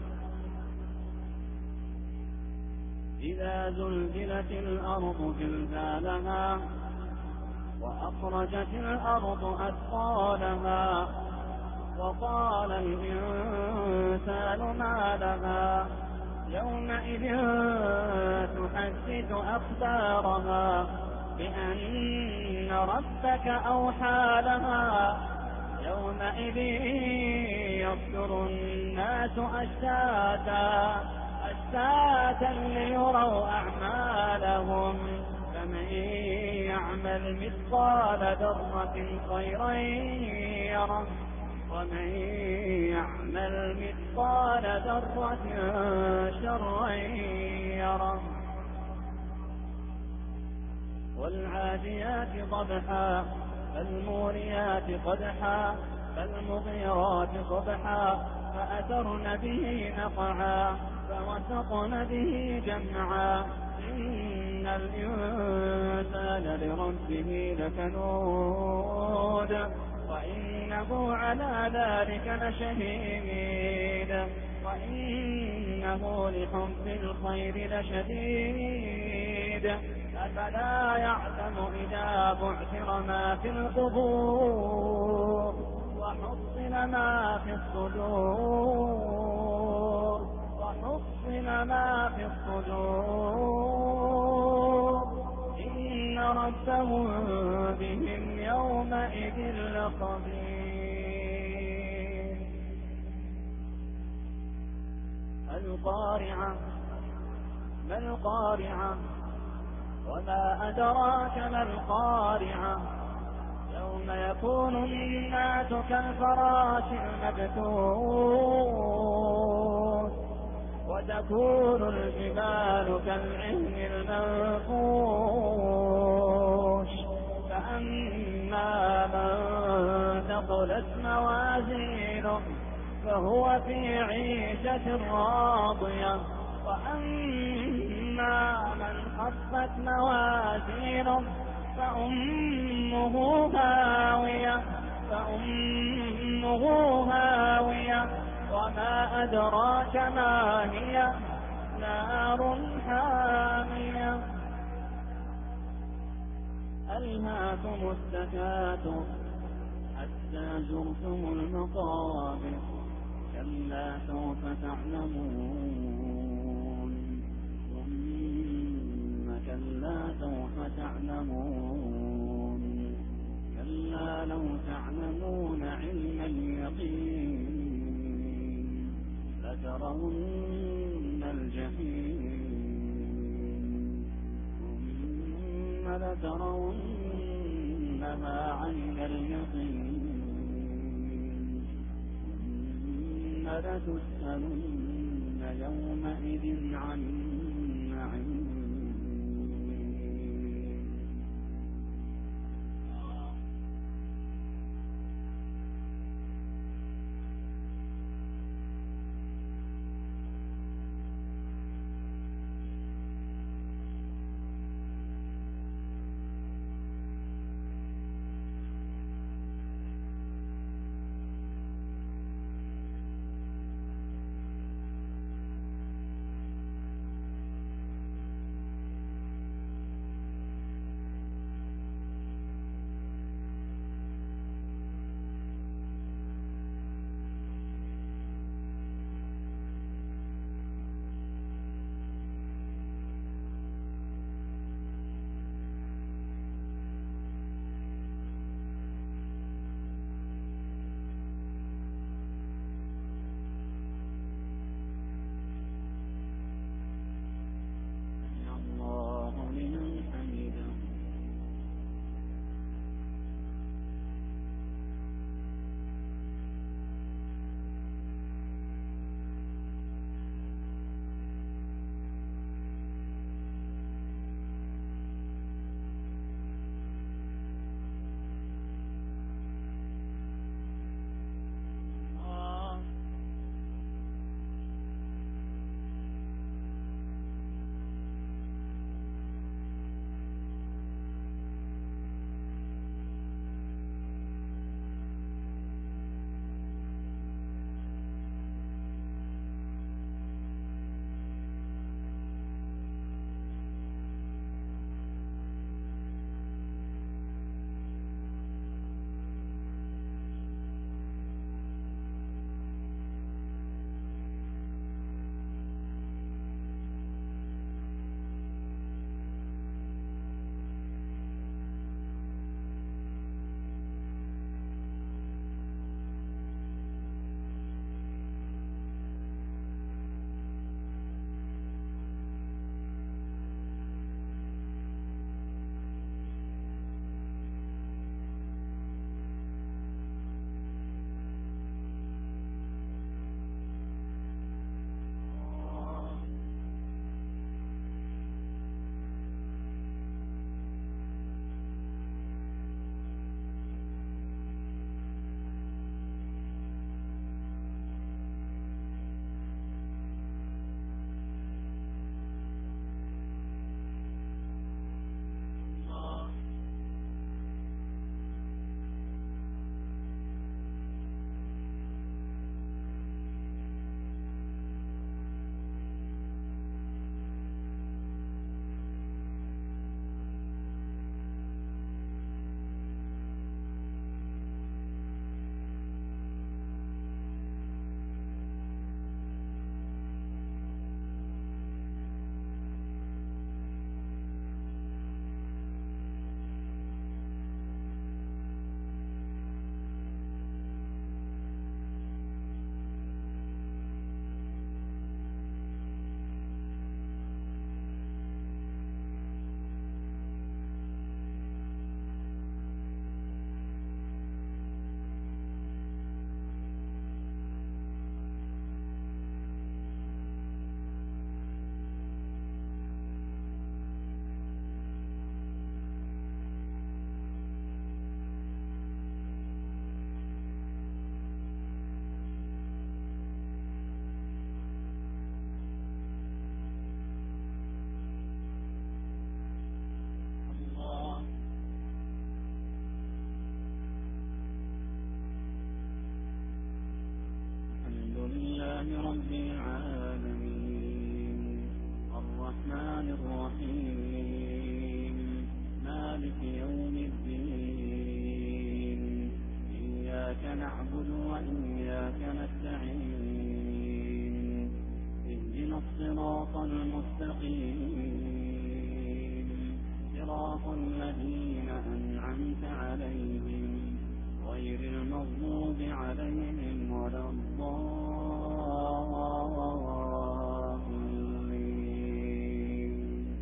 إذا زلزلت الأرض زلزالها وأخرجت الأرض أثقالها وقال الإنسان ما لها يومئذ تحدث أخبارها بأن ربك أوحى لها يومئذ يصدر الناس أشتاتا أشتاتا ليروا أعمالهم فمن يعمل مثقال ذرة خيرا يره ومن يعمل مثقال ذرة شرا يره. والعاديات ضبحا فالموريات قدحا فالمغيرات صبحا فأثرن به نقعا فوسطن به جمعا إن الإنسان لربه لكنود وإنه على ذلك لشهيد وإنه لحب الخير لشديد أفلا يعلم إذا بعثر ما في القبور وحصل ما في الصدور وحصل ما في الصدور إن ربهم بهم يومئذ لخبير. القارعة ما القارعة وما أدراك ما القارعة يوم يكون الناس كالفراش المبثوث وتكون الجبال كالعهن المنفوش فأما من ثقلت موازينه فهو في عيشة راضية وأما من خفت موازينه فأمه هاوية فأمه هاوية وما أدراك ما هي نار حامية. ألهاكم التكاثر حتى زرتم المقابر كلا سوف تعلمون ثم كلا سوف تعلمون كلا لو تعلمون علم اليقين لترون الجحيم ثم لترونها عين اليقين ثم لتسألن يومئذ عن النعيم. نستعين اهدنا الصراط المستقيم صراط الذين أنعمت عليهم غير المغضوب عليهم ولا الضالين.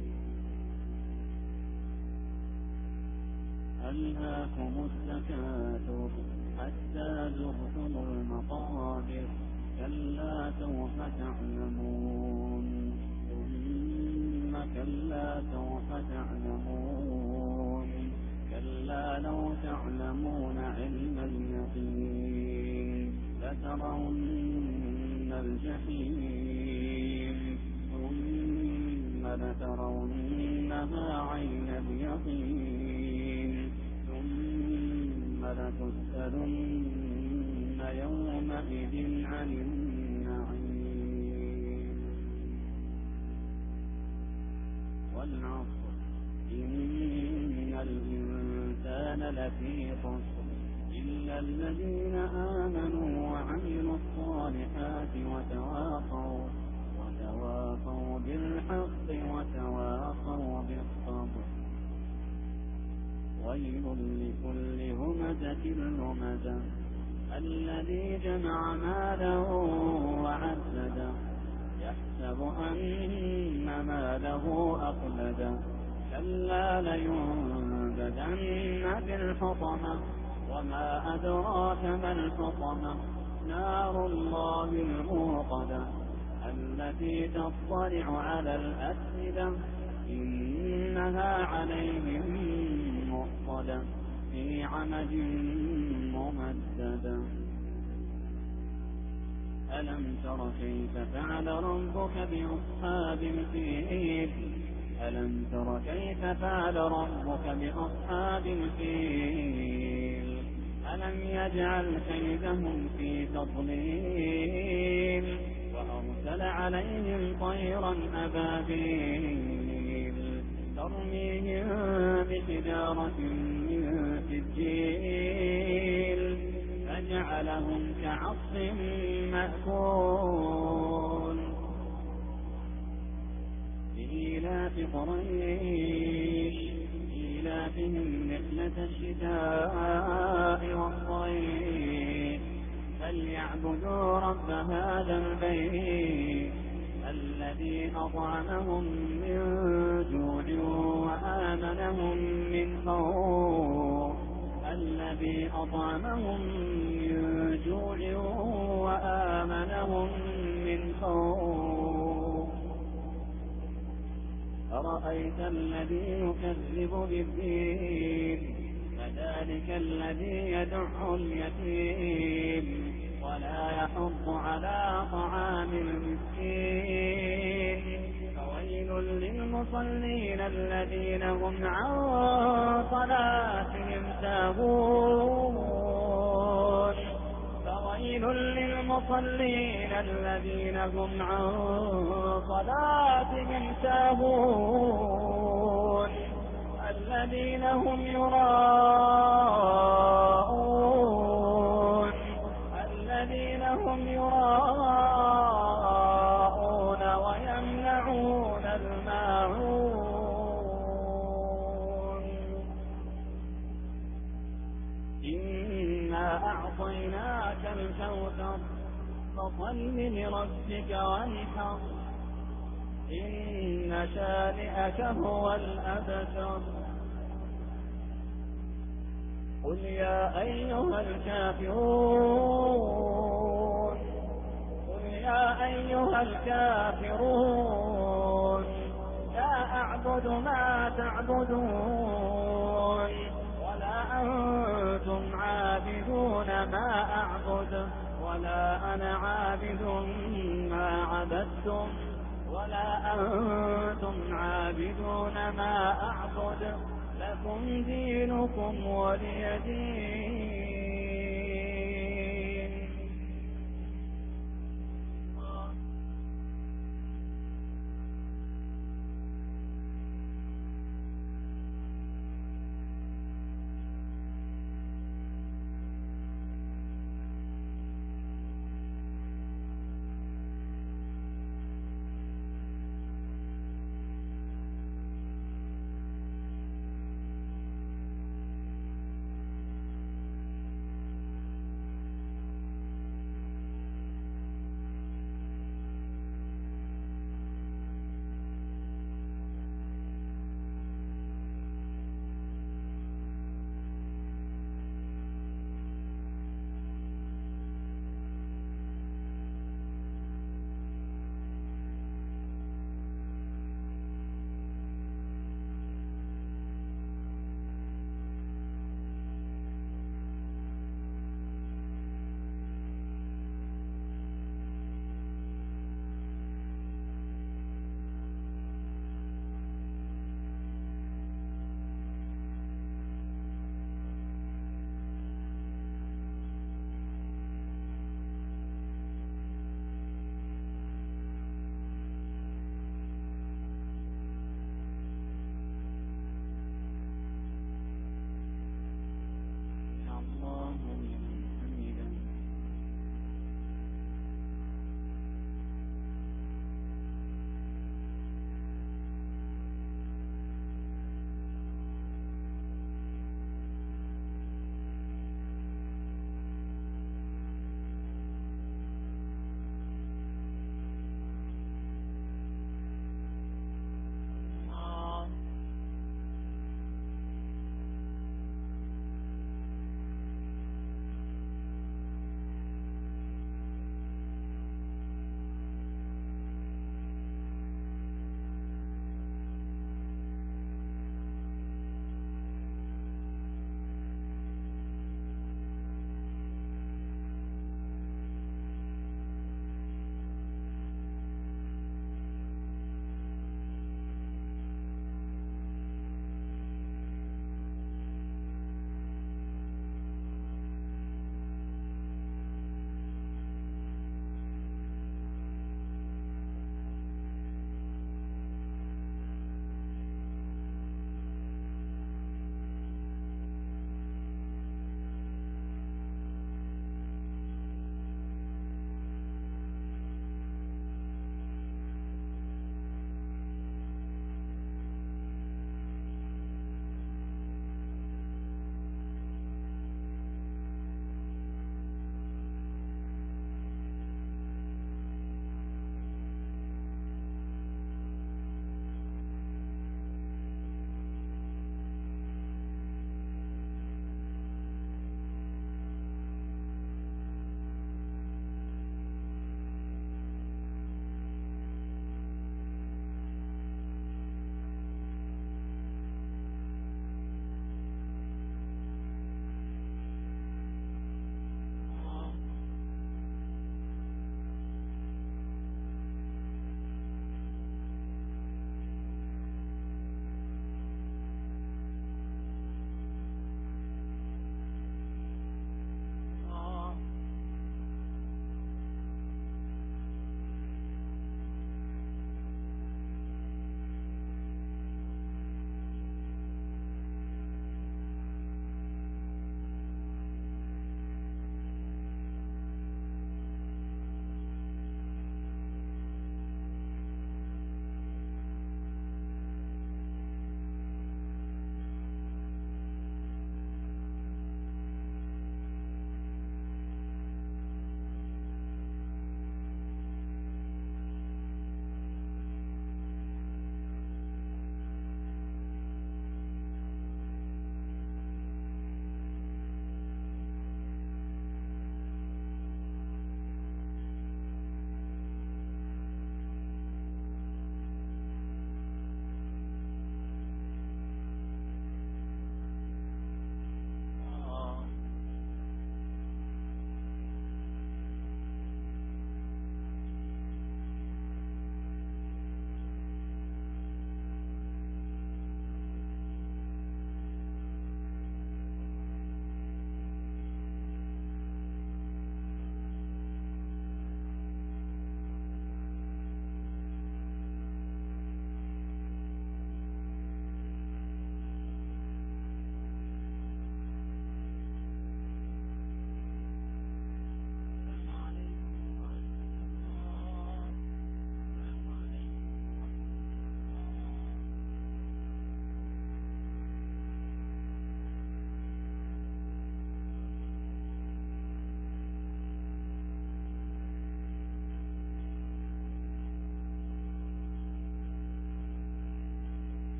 ألهاكم التكاثر حتى زرتم المقابر كلا سوف تعلمون ثم كلا سوف تعلمون كلا لو تعلمون علم اليقين لترون الجحيم ثم لترونها عين اليقين ثم لتسألن يومئذ عن النعيم. والعصر إن الإنسان لفي خسر إلا الذين آمنوا وعملوا الصالحات وتواصوا وتواصوا بالحق وتواصوا بالصبر. ويل لكل همزة لمزة الذي جمع ماله وعدده يحسب أن ماله أخلده كلا لينبذن في الحطمة وما أدراك ما الحطمة نار الله الموقدة التي تطلع على الأفئدة إنها عليهم مؤصدة في عمد ممددة. ألم تر كيف فعل ربك بأصحاب الفيل ألم تر كيف فعل ربك بأصحاب الفيل ألم يجعل كيدهم في تضليل وأرسل عليهم طيرا أبابيل ترميهم بحجارة من سجيل فجعلهم كعصف مأكول. إيلاف قريش إيلافهم رحلة الشتاء والصيف فليعبدوا رب هذا البيت الذي أطعمهم من جوع وآمنهم من خوف الذي أطعمهم من جوع وآمنهم من خوف. أرأيت الذي يكذب بالدين فذلك الذي يدع اليتيم ولا يحض على طعام المسكين. فويل للمصلين الذين هم عن صلاتهم ساهون فويل للمصلين الذين هم عن صلاتهم ساهون الذين هم يراءون الذين هم يراءون ويمنعون الماعون. إنا أعطيناك الكوثر فصل لربك وانحر إن شانئك هو الأبتر. قل يا أيها الكافرون قل يا أيها الكافرون لا أعبد ما تعبدون ولا أنتم عابدون ما أعبد ولا أنا عابد ما عبدتم ولا أنتم عابدون ما أعبد لكم دينكم ولي دين.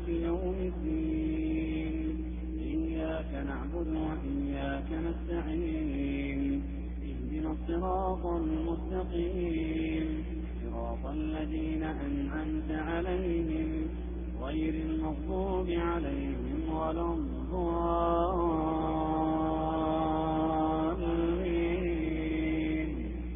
يوم الدين إياك نعبد وإياك نستعين اهدنا الصراط المستقيم صراط الذين أنعمت عليهم غير المغضوب عليهم ولا الضالين.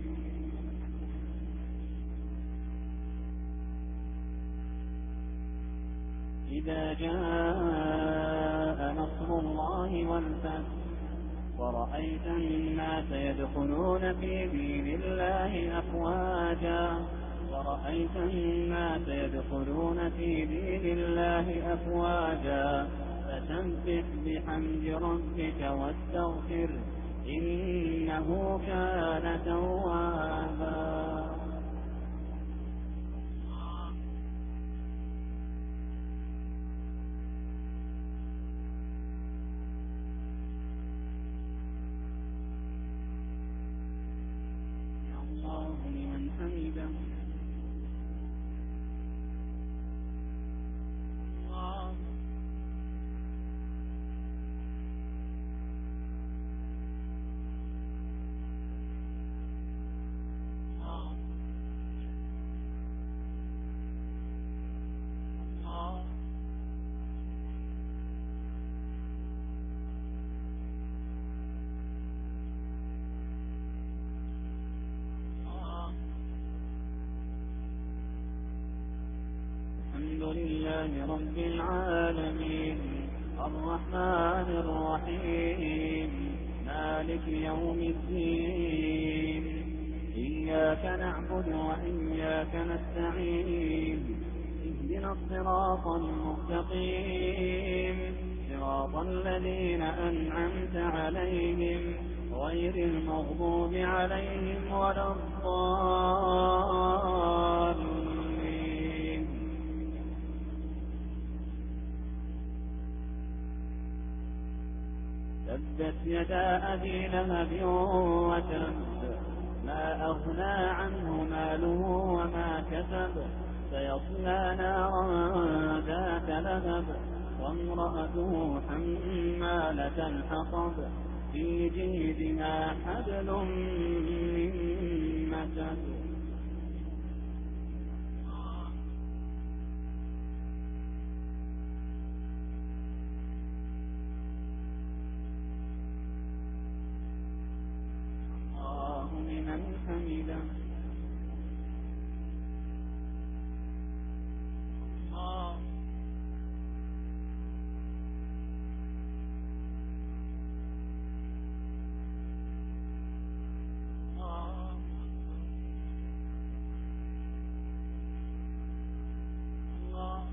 إذا جاء نصر الله والفتح ورأيت الناس يدخلون في دين الله أفواجا ورأيت الناس يدخلون في دين الله أفواجا فسبح بحمد ربك واستغفر إنه كان توابا. الله لمن حمده. الله الله الحمد لله رب العالمين الرحمن الرحيم مالك يوم الدين إياك نعبد وإياك نستعين اهدنا الصراط المستقيم صراط الذين أنعمت عليهم غير المغضوب عليهم ولا الضالين. تبت يدا أبي لهب وتب ما أغنى عنه ماله وما كسب سيصلى نارا ذات لهب وامرأته حمالة الحطب في جيدها حبل من مسد. لمن حمده. الله الله الله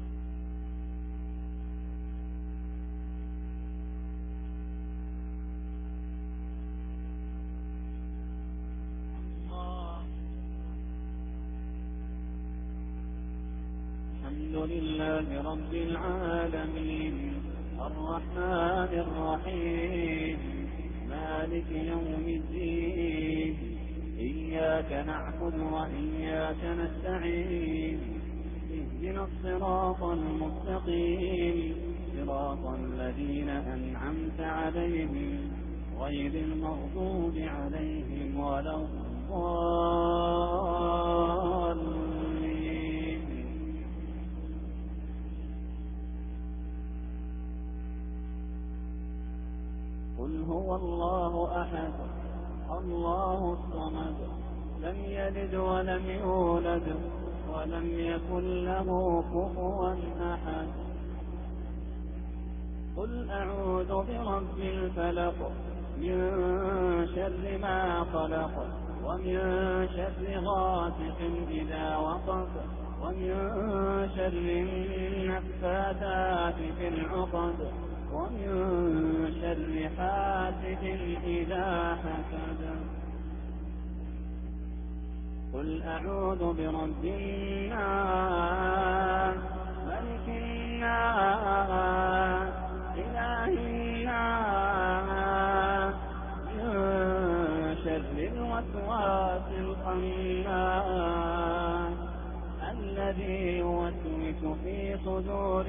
الحمد لله رب العالمين الرحمن الرحيم مالك يوم الدين إياك نعبد وإياك نستعين اهدنا الصراط المستقيم صراط الذين أنعمت عليهم غير المغضوب عليهم ولا الضالين. قل هو الله أحد الله الصمد لم يلد ولم يولد ولم يكن له كفوا أحد. قل أعوذ برب الفلق من شر ما خلق ومن شر غاسق إذا وقب ومن شر النفاثات في العقد ومن شر حاسد إذا حسد. قل أعوذ برب الناس ملك الناس إله الناس من شر الوسواس الخناس الذي يوسوس يلبس في صدور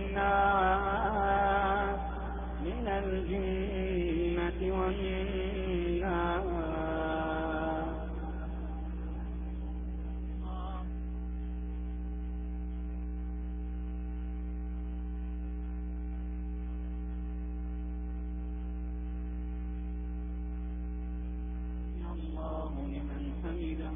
الناس من الجنة والناس. الله لمن حمده.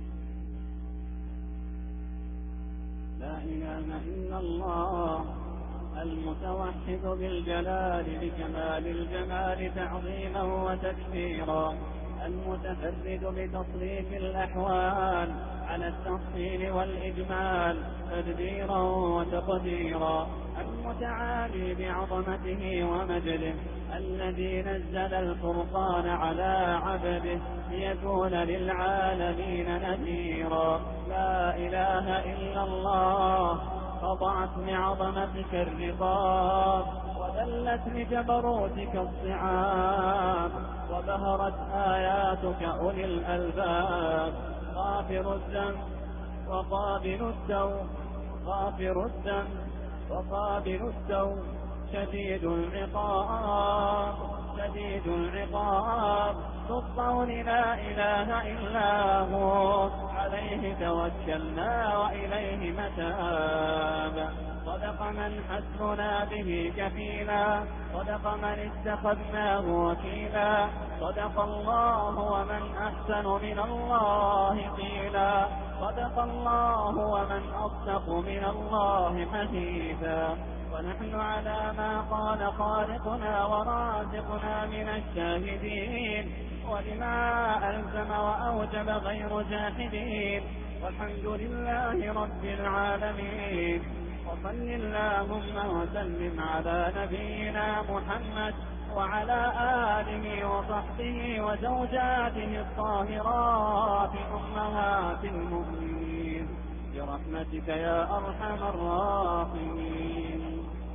لا إله إلا الله المتوحد بالجلال بكمال الجمال تعظيما وتكبيرا، المتفرد بتصريف الأحوال على التفصيل والإجمال تدبيرا وتقديرا، المتعالي بعظمته ومجده، الذي نزل الفرقان على عبده ليكون للعالمين نذيرا. لا إله إلا الله خضعت لعظمتك الرقاب، وذلت لجبروتك الصعاب، وبهرت آياتك أولي الألباب. غافر الذنب وقابل التوب، غافر الذنب وقابل التوب، شديد العقاب شديد العقاب، ذو الطول لا إله إلا هو، عليه توكلنا وإليه متاب. صدق من حسبنا به كفيلا، صدق من اتخذناه وكيلا، صدق الله ومن أحسن من الله قيلا، صدق الله ومن أصدق من الله حديثا. ونحن على ما قال خالقنا ورازقنا من الشاهدين، ولما ألزم وأوجب غير جاحدين، والحمد لله رب العالمين. وصل اللهم وسلم على نبينا محمد وعلى آله وصحبه وزوجاته الطاهرات أمهات المؤمنين برحمتك يا أرحم الراحمين.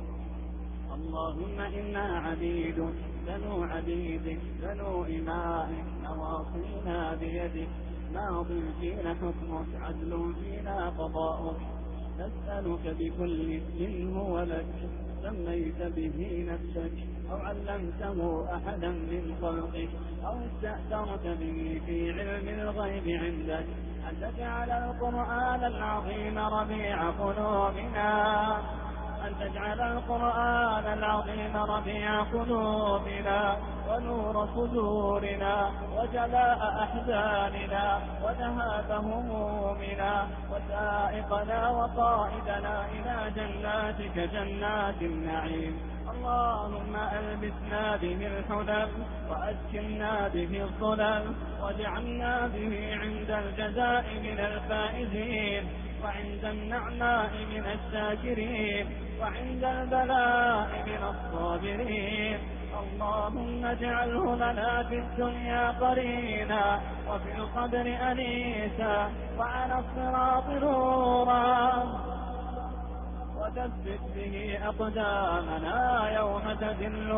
اللهم إنا عبيد بنو عبيدك بنو إمائك، نواصينا بيدك، ماض فينا حكمك، عدل فينا قضاؤك. نسألك بكل اسم هو لك سميت به نفسك أو علمته أحدا من خلقك أو استأثرت به في علم الغيب عندك، أن تجعل القرآن العظيم ربيع قلوبنا، أن تجعل القرآن العظيم ربيع قلوبنا ونور صدورنا وجلاء أحزاننا وذهاب همومنا وسائقنا وقائدنا إلى جناتك جنات النعيم. اللهم ألبسنا به الحلل وأسكننا به الظلل، واجعلنا به عند الجزاء من الفائزين، وعند النعماء من الشاكرين، وعند البلاء من الصابرين. اللهم اجعله لنا في الدنيا قرينا، وفي القبر أنيسا، وعلى الصراط نورا، وثبت به أقدامنا يوم تذل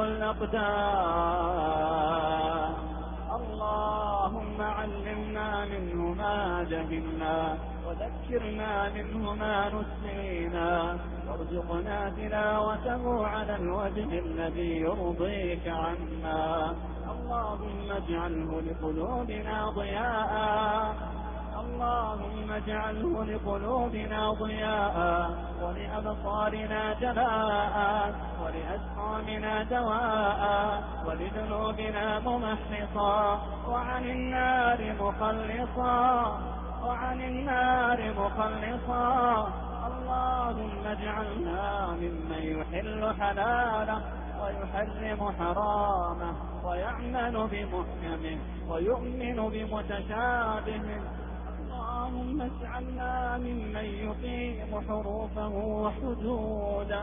الأقدام. اللهم علمنا منه ما جهلنا، وذكرنا منه ما نسينا، وارزقنا تلاوته على الوجه الذي يرضيك عنا. اللهم اجعله لقلوبنا ضياء، اللهم اجعله لقلوبنا ضياء، ولأبصارنا جلاء، ولأسقامنا دواء، ولذنوبنا ممحصا، وعن النار مخلصا، وعن النار مخلصا. اللهم اجعلنا ممن يحل حلاله ويحرم حرامه، ويعمل بمحكمه ويؤمن بمتشابهه. اللهم اجعلنا ممن يقيم حروفه وحدوده،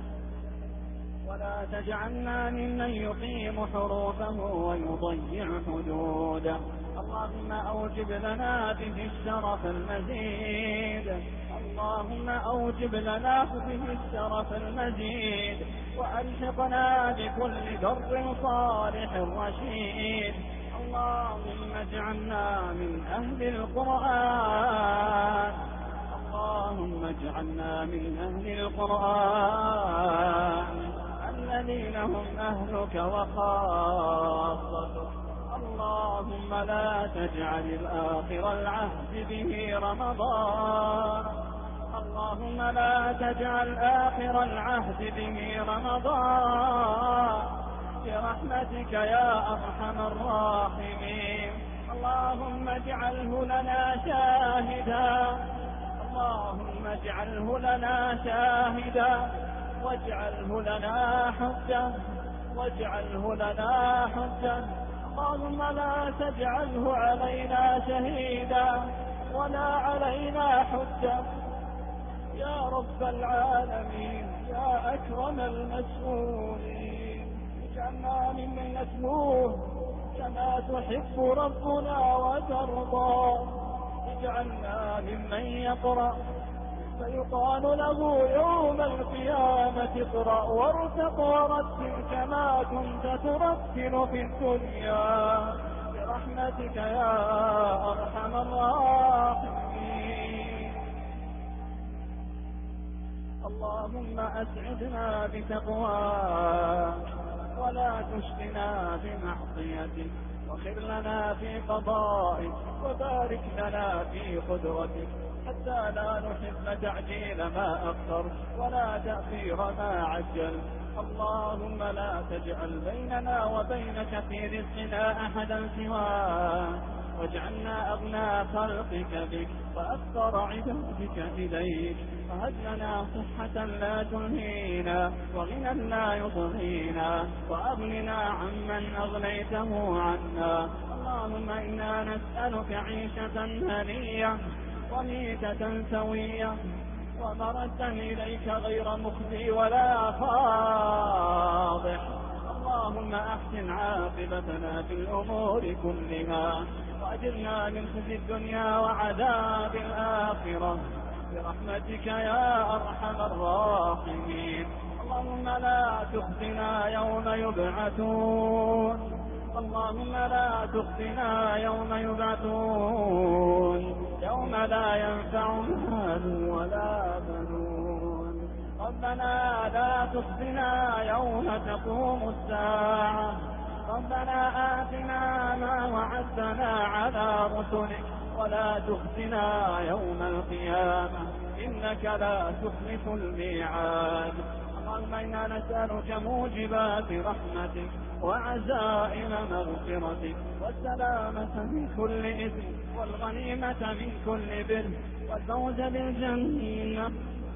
ولا تجعلنا ممن يقيم حروفه ويضيع حدوده. اللهم أوجب لنا به الشرف المزيد، اللهم أوجب لنا به الشرف المزيد، وألحقنا بكل در صالح رشيد. اللهم اجعلنا من أهل القرآن، اللهم اجعلنا من أهل القرآن الذين هم أهلك وخاصتك. اللهم لا تجعل الآخر العهد به رمضان اللهم لا تجعل آخر العهد به رمضان برحمتك يا أرحم الراحمين. اللهم اجعله لنا شاهدا اللهم اجعله لنا شاهدا واجعله لنا حجة واجعله لنا حجة. اللهم لا تجعله علينا شهيدا ولا علينا حجة يا رب العالمين يا أكرم المسؤولين. اجعلنا ممن نتلوه كما تحب ربنا وترضى. اجعلنا ممن يقرأ فيقال له يوم القيامة اقرأ وارتق ورتل كما كنت ترتل في الدنيا برحمتك يا أرحم الراحمين. اللهم أسعدنا بتقواك ولا تشقنا بمعصيتك وخر لنا في قضائك وبارك لنا في قدرتك حتى لا نحب تعجيل ما أخر ولا تأخير ما عجل. اللهم لا تجعل بيننا وبينك في رزقنا أحدا سواك واجعلنا أغنى خلقك بك وأكثر عبادك إليك. وهب لنا صحة لا تلهينا وغنى لا يطغينا وأغننا عمن أغنيته عنا. اللهم إنا نسألك عيشة هنية وميتة سوية ومردا إليك غير مخزي ولا فاضح. اللهم أحسن عاقبتنا في الأمور كلها وأجرنا من خزي الدنيا وعذاب الآخرة برحمتك يا أرحم الراحمين. اللهم لا تخزنا يوم يبعثون اللهم لا تخزنا يوم يبعثون يوم لا ينفع مال ولا بنون. ربنا لا تخزنا يوم تقوم الساعة. ربنا آتنا ما وعدتنا على رسلك ولا تخزنا يوم القيامة إنك لا تخلف الميعاد. اللهم إنا نسألك موجبات رحمتك وعزائم مغفرتك والسلامة من كل إثم والغنيمة من كل بر والفوز بالجنة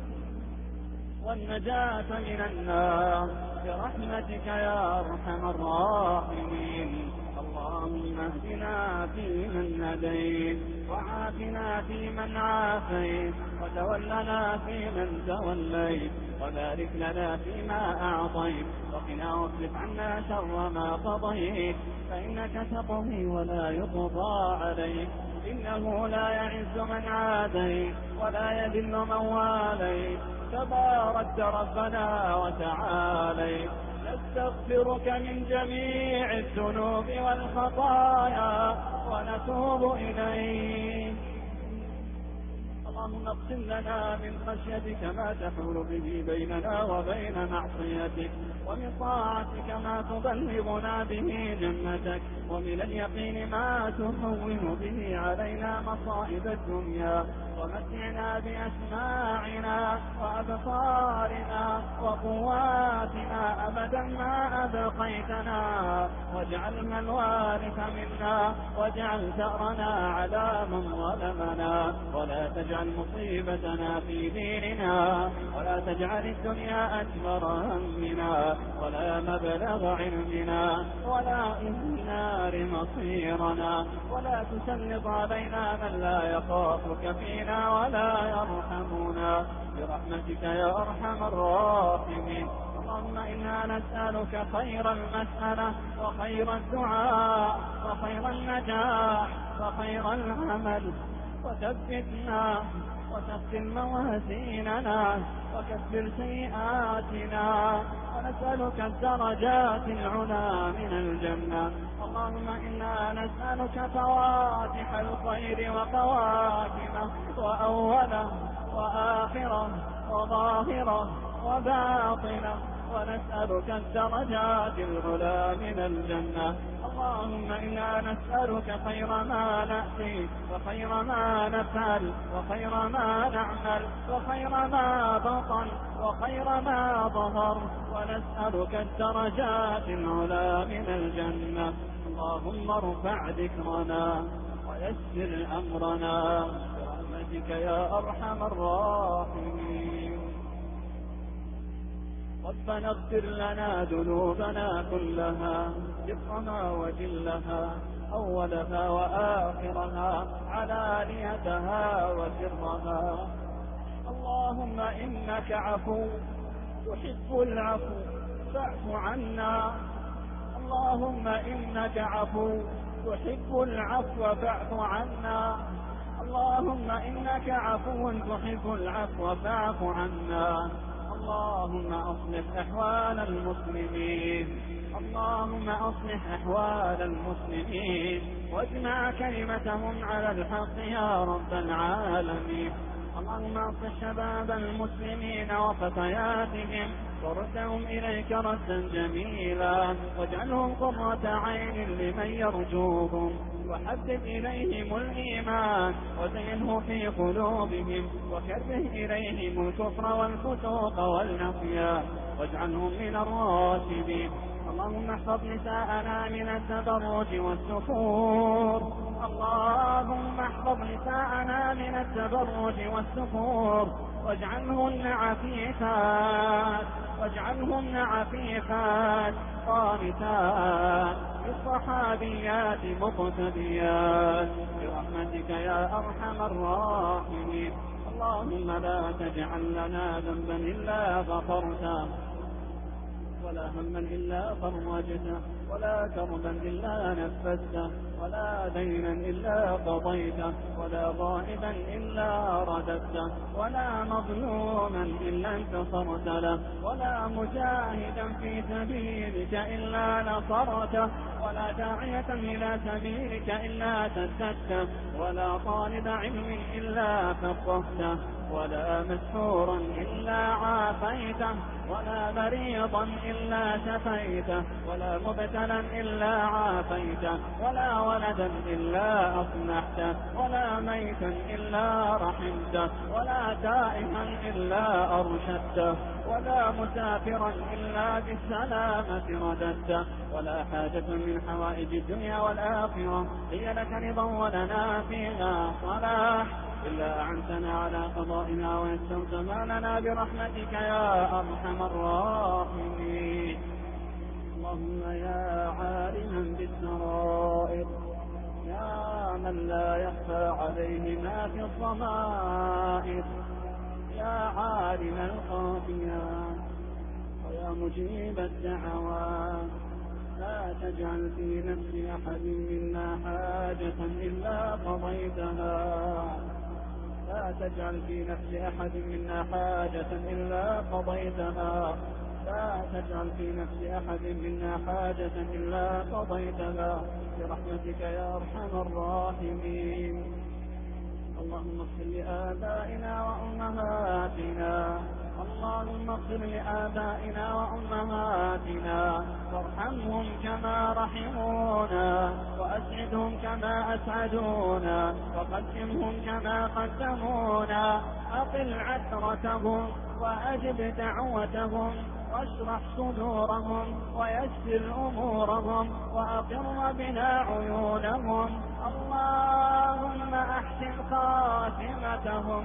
والنجاة من النار برحمتك يا أرحم الراحمين. اللهم اهدنا فيمن هديت وعافنا فيمن عافيت وتولنا فيمن توليت وبارك لنا فيما أعطيت وقنا واصرف عنا شر ما قضيت فإنك تقضي ولا يقضى عليك إنه لا يعز من عاديت ولا يذل من واليت تباركت ربنا وتعاليت. نستغفرك من جميع الذنوب والخطايا ونتوب إليك. اللهم اقسم لنا من خشيتك ما تحول به بيننا وبين معصيتك ومن طاعتك ما تبلغنا به جنتك ومن اليقين ما تهون به علينا مصائب الدنيا ومتعنا بأسماعنا وأبصارنا وقواتنا أبدا ما أبقيتنا واجعلنا الوارث منا واجعل ثأرنا على من ظلمنا ولا تجعل مصيبتنا في ديننا ولا تجعل الدنيا أكبر همنا ولا مبلغ علمنا ولا إلى النار مصيرنا ولا تسلط علينا من لا يخافك فينا ولا يرحمنا برحمتك يا أرحم الراحمين. اللهم إنا نسألك خير المسألة وخير الدعاء وخير النجاح وخير العمل وثبتنا وتغفر موازيننا وكفر سيئاتنا ونسألك الدرجات العلى من الجنة. اللهم إنا نسألك فواتح الخير وخواتمه وأوله وآخرة وظاهرة وباطنة، ونسألك الدرجات العلى من الجنة. اللهم إنا نسألك خير ما نأتي وخير ما نفعل وخير ما نعمل وخير ما بطن وخير ما ظهر، ونسألك الدرجات العلى من الجنة. اللهم ارفع ذكرنا ويسر أمرنا برحمتك يا أرحم الراحمين. ربنا اغفر لنا ذنوبنا كلها دقها وجلها، أولها وآخرها، علانيتها وسرها. اللهم إنك عفو تحب العفو فاعف عنا. اللهم إنك عفو تحب العفو فاعف عنا. اللهم إنك عفو تحب العفو فاعف عنا. اللهم أصلح أحوال المسلمين، اللهم أصلح أحوال المسلمين، واجمع كلمتهم على الحق يا رب العالمين. اللهم أصلح شباب المسلمين وفتياتهم وردهم إليك ردا جميلا، واجعلهم قرة عين لمن يرجوهم، وحبب إليهم الإيمان وزينه في قلوبهم، وكره إليهم الكفر والفسوق والعصيان، واجعلهم من الراشدين. اللهم احفظ نساءنا من التبرج والسفور، اللهم احفظ نساءنا من التبرج والسفور، واجعلهن عفيفات واجعلهن عفيفات قانتات بالصحابيات مقتديات برحمتك يا أرحم الراحمين. اللهم لا تجعل لنا ذنبا إلا غفرته، ولا هما إلا فرجته، ولا كربا إلا نفسته، ولا دينا إلا قضيته، ولا غائبا إلا رددته، ولا مظلوما إلا انتصرت له، ولا مجاهدا في سبيلك إلا نصرته، ولا داعية إلى سبيلك إلا سددته، ولا طالب علم إلا فقهته، ولا مسحورا إلا عافيته، ولا مريضا إلا شفيته، ولا مبتلا إلا عافيته، ولا ولدا إلا أصلحته، ولا ميتا إلا رحمته، ولا تائها إلا أرشدته، ولا مسافرا إلا بالسلامة رددته، ولا حاجة من حوائج الدنيا والآخرة هي لك رضا ولنا فيها صلاح إلا أعنتنا على قضائنا ويسرت ما لنا برحمتك يا أرحم الراحمين. اللهم يا عالما بالسرائر، يا من لا يخفى عليه ما في الضمائر، يا عالم الخافيات ويا مجيب الدعوات، لا تجعل في نفس أحد منا حاجة إلا قضيتها، لا تجعل في نفس أحد منا حاجة إلا قضيتها، لا تجعل في نفس أحد منا حاجة إلا قضيتها برحمتك يا أرحم الراحمين. اللهم اغفر لآبائنا وأمهاتنا، اللهم اغفر لآبائنا وأمهاتنا وارحمهم كما رحمونا، وأسعدهم كما أسعدونا، وقدمهم كما قدمونا، أقل عثرتهم وأجب دعوتهم، واشرح صدورهم ويسر أمورهم، وأقر بنا عيونهم. اللهم أحسن خاتمتهم،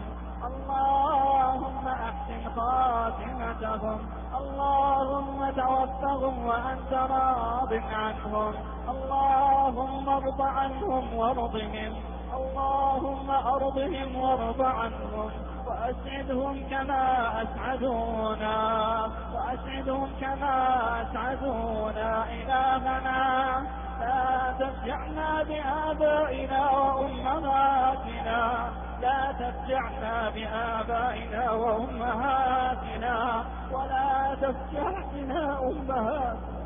اللهم أحسن خاتمتهم، اللهم توفهم وأنت راض عنهم، اللهم ارض عنهم وارضهم، اللهم أرضهم وارض عنهم، وأسعدهم كما أسعدونا، وأسعدهم كما أسعدونا. إلهنا لا تفجعنا بآبائنا وأمهاتنا، لا تفجعنا بآبائنا وأمهاتنا، ولا تفجع بنا أمهاتنا.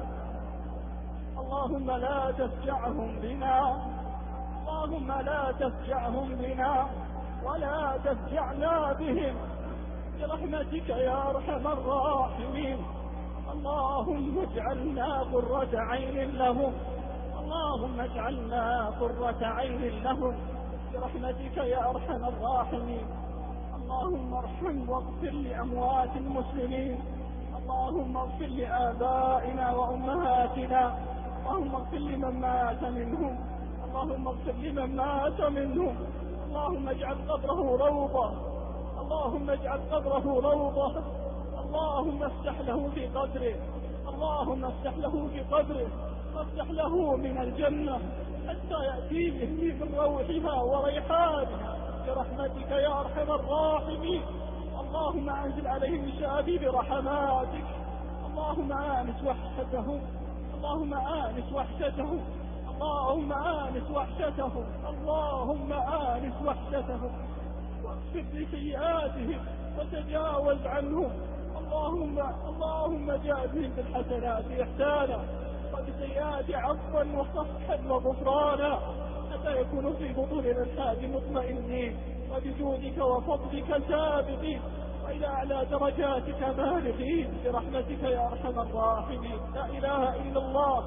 اللهم لا تفجعهم بنا، اللهم لا تفجعهم بنا، ولا تفجعنا بهم برحمتك يا أرحم الراحمين. اللهم اجعلنا قرة عين لهم، اللهم اجعلنا قرة عين لهم برحمتك يا أرحم الراحمين. اللهم ارحم واغفر لأموات المسلمين، اللهم اغفر لآبائنا وأمهاتنا، اللهم اغفر لمن مات منهم، اللهم اغفر لمن مات منهم. اللهم اجعل قبره روضة، اللهم اجعل قبره روضة، اللهم افتح له في قبره، اللهم افتح له في قبره، وافتح له من الجنة حتى يأتيه من روحها وريحانها برحمتك يا أرحم الراحمين. اللهم أنزل عليهم شابي برحماتك، اللهم آنس وحشتهم، اللهم آنس وحشتهم، اللهم آنس وحشتهم، اللهم آنس وحشتهم، واغفر لسيئاتهم وتجاوز عنهم. اللهم اللهم جازهم بالحسنات إحسانا وبالسيئات عفوا وصفحا وغفرانا حتى يكونوا في بطون الأنحاء مطمئنين وبجودك وفضلك سابقين وإلى أعلى درجاتك بالغين برحمتك يا أرحم الراحمين. لا إله إلا الله.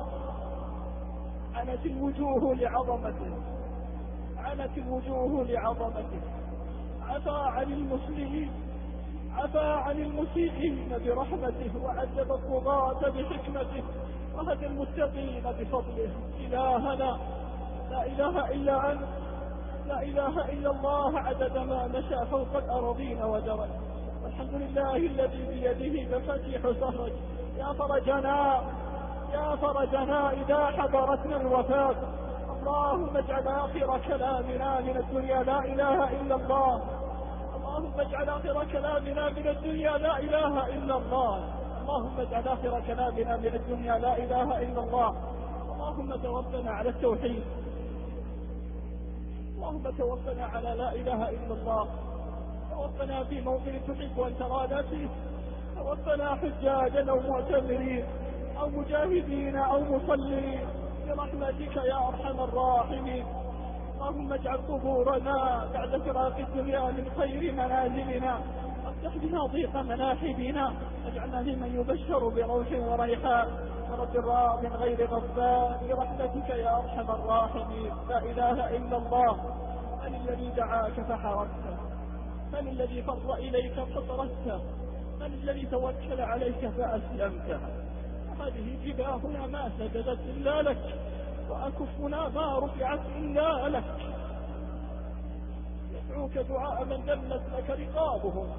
عنت الوجوه لعظمته، عنت الوجوه لعظمته. عفا عن المسلمين، عفا عن المسيئين برحمته، وعذب الطغاة بحكمته، وهدى المتقين بفضله. إلهنا لا إله إلا أنت، لا إله إلا الله عدد ما مشى فوق الأرضين ودرج. والحمد لله الذي بيده مفاتيح سهرج. يا فرجنا، يا فرجنا إذا حضرتنا الوفاة. اللهم اجعل آخر كلامنا من الدنيا لا إله إلا الله، اللهم اجعل آخر كلامنا من الدنيا لا إله إلا الله، اللهم اجعل آخر كلامنا من الدنيا لا إله إلا الله. اللهم توفنا على التوحيد، اللهم توفنا على لا إله إلا الله، توفنا في موطن تحب أن ترانا فيه، توفنا حجاجا أو معتمرين أو مجاهدين أو مصلين برحمتك يا أرحم الراحمين. اللهم اجعل قبورنا بعد فراق الدنيا من خير منازلنا، وافتح بنا ضيق مناحبنا، واجعلنا ممن يبشر بروح وريحان ورب راض غير غفار برحمتك يا أرحم الراحمين. لا إله إلا الله. من الذي دعاك فحركته؟ من الذي فر إليك فطردته؟ من الذي توكل عليك فأسلمته؟ هذه جباهنا ما سجدت إلا لك، وأكفنا ما رفعت إلا لك. يدعوك دعاء من دلت لك رقابهم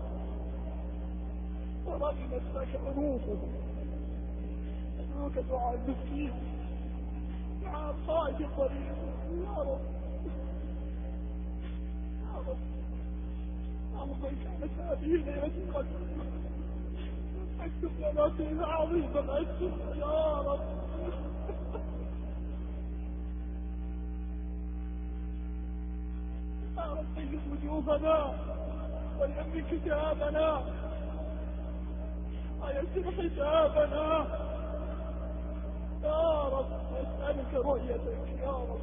ورغمت لك أنوفهم. يدعوك دعاء المسكين، دعاء الخائف الطريق. يا رب يا رب، اللهم إن كانت هذه ليلة القدر اكتب لنا فيها عظيما، اكتب يا رب. يا رب طيب وجوهنا ويمن كتابنا ويسر حسابنا يا رب. نسألك رؤيتك يا رب،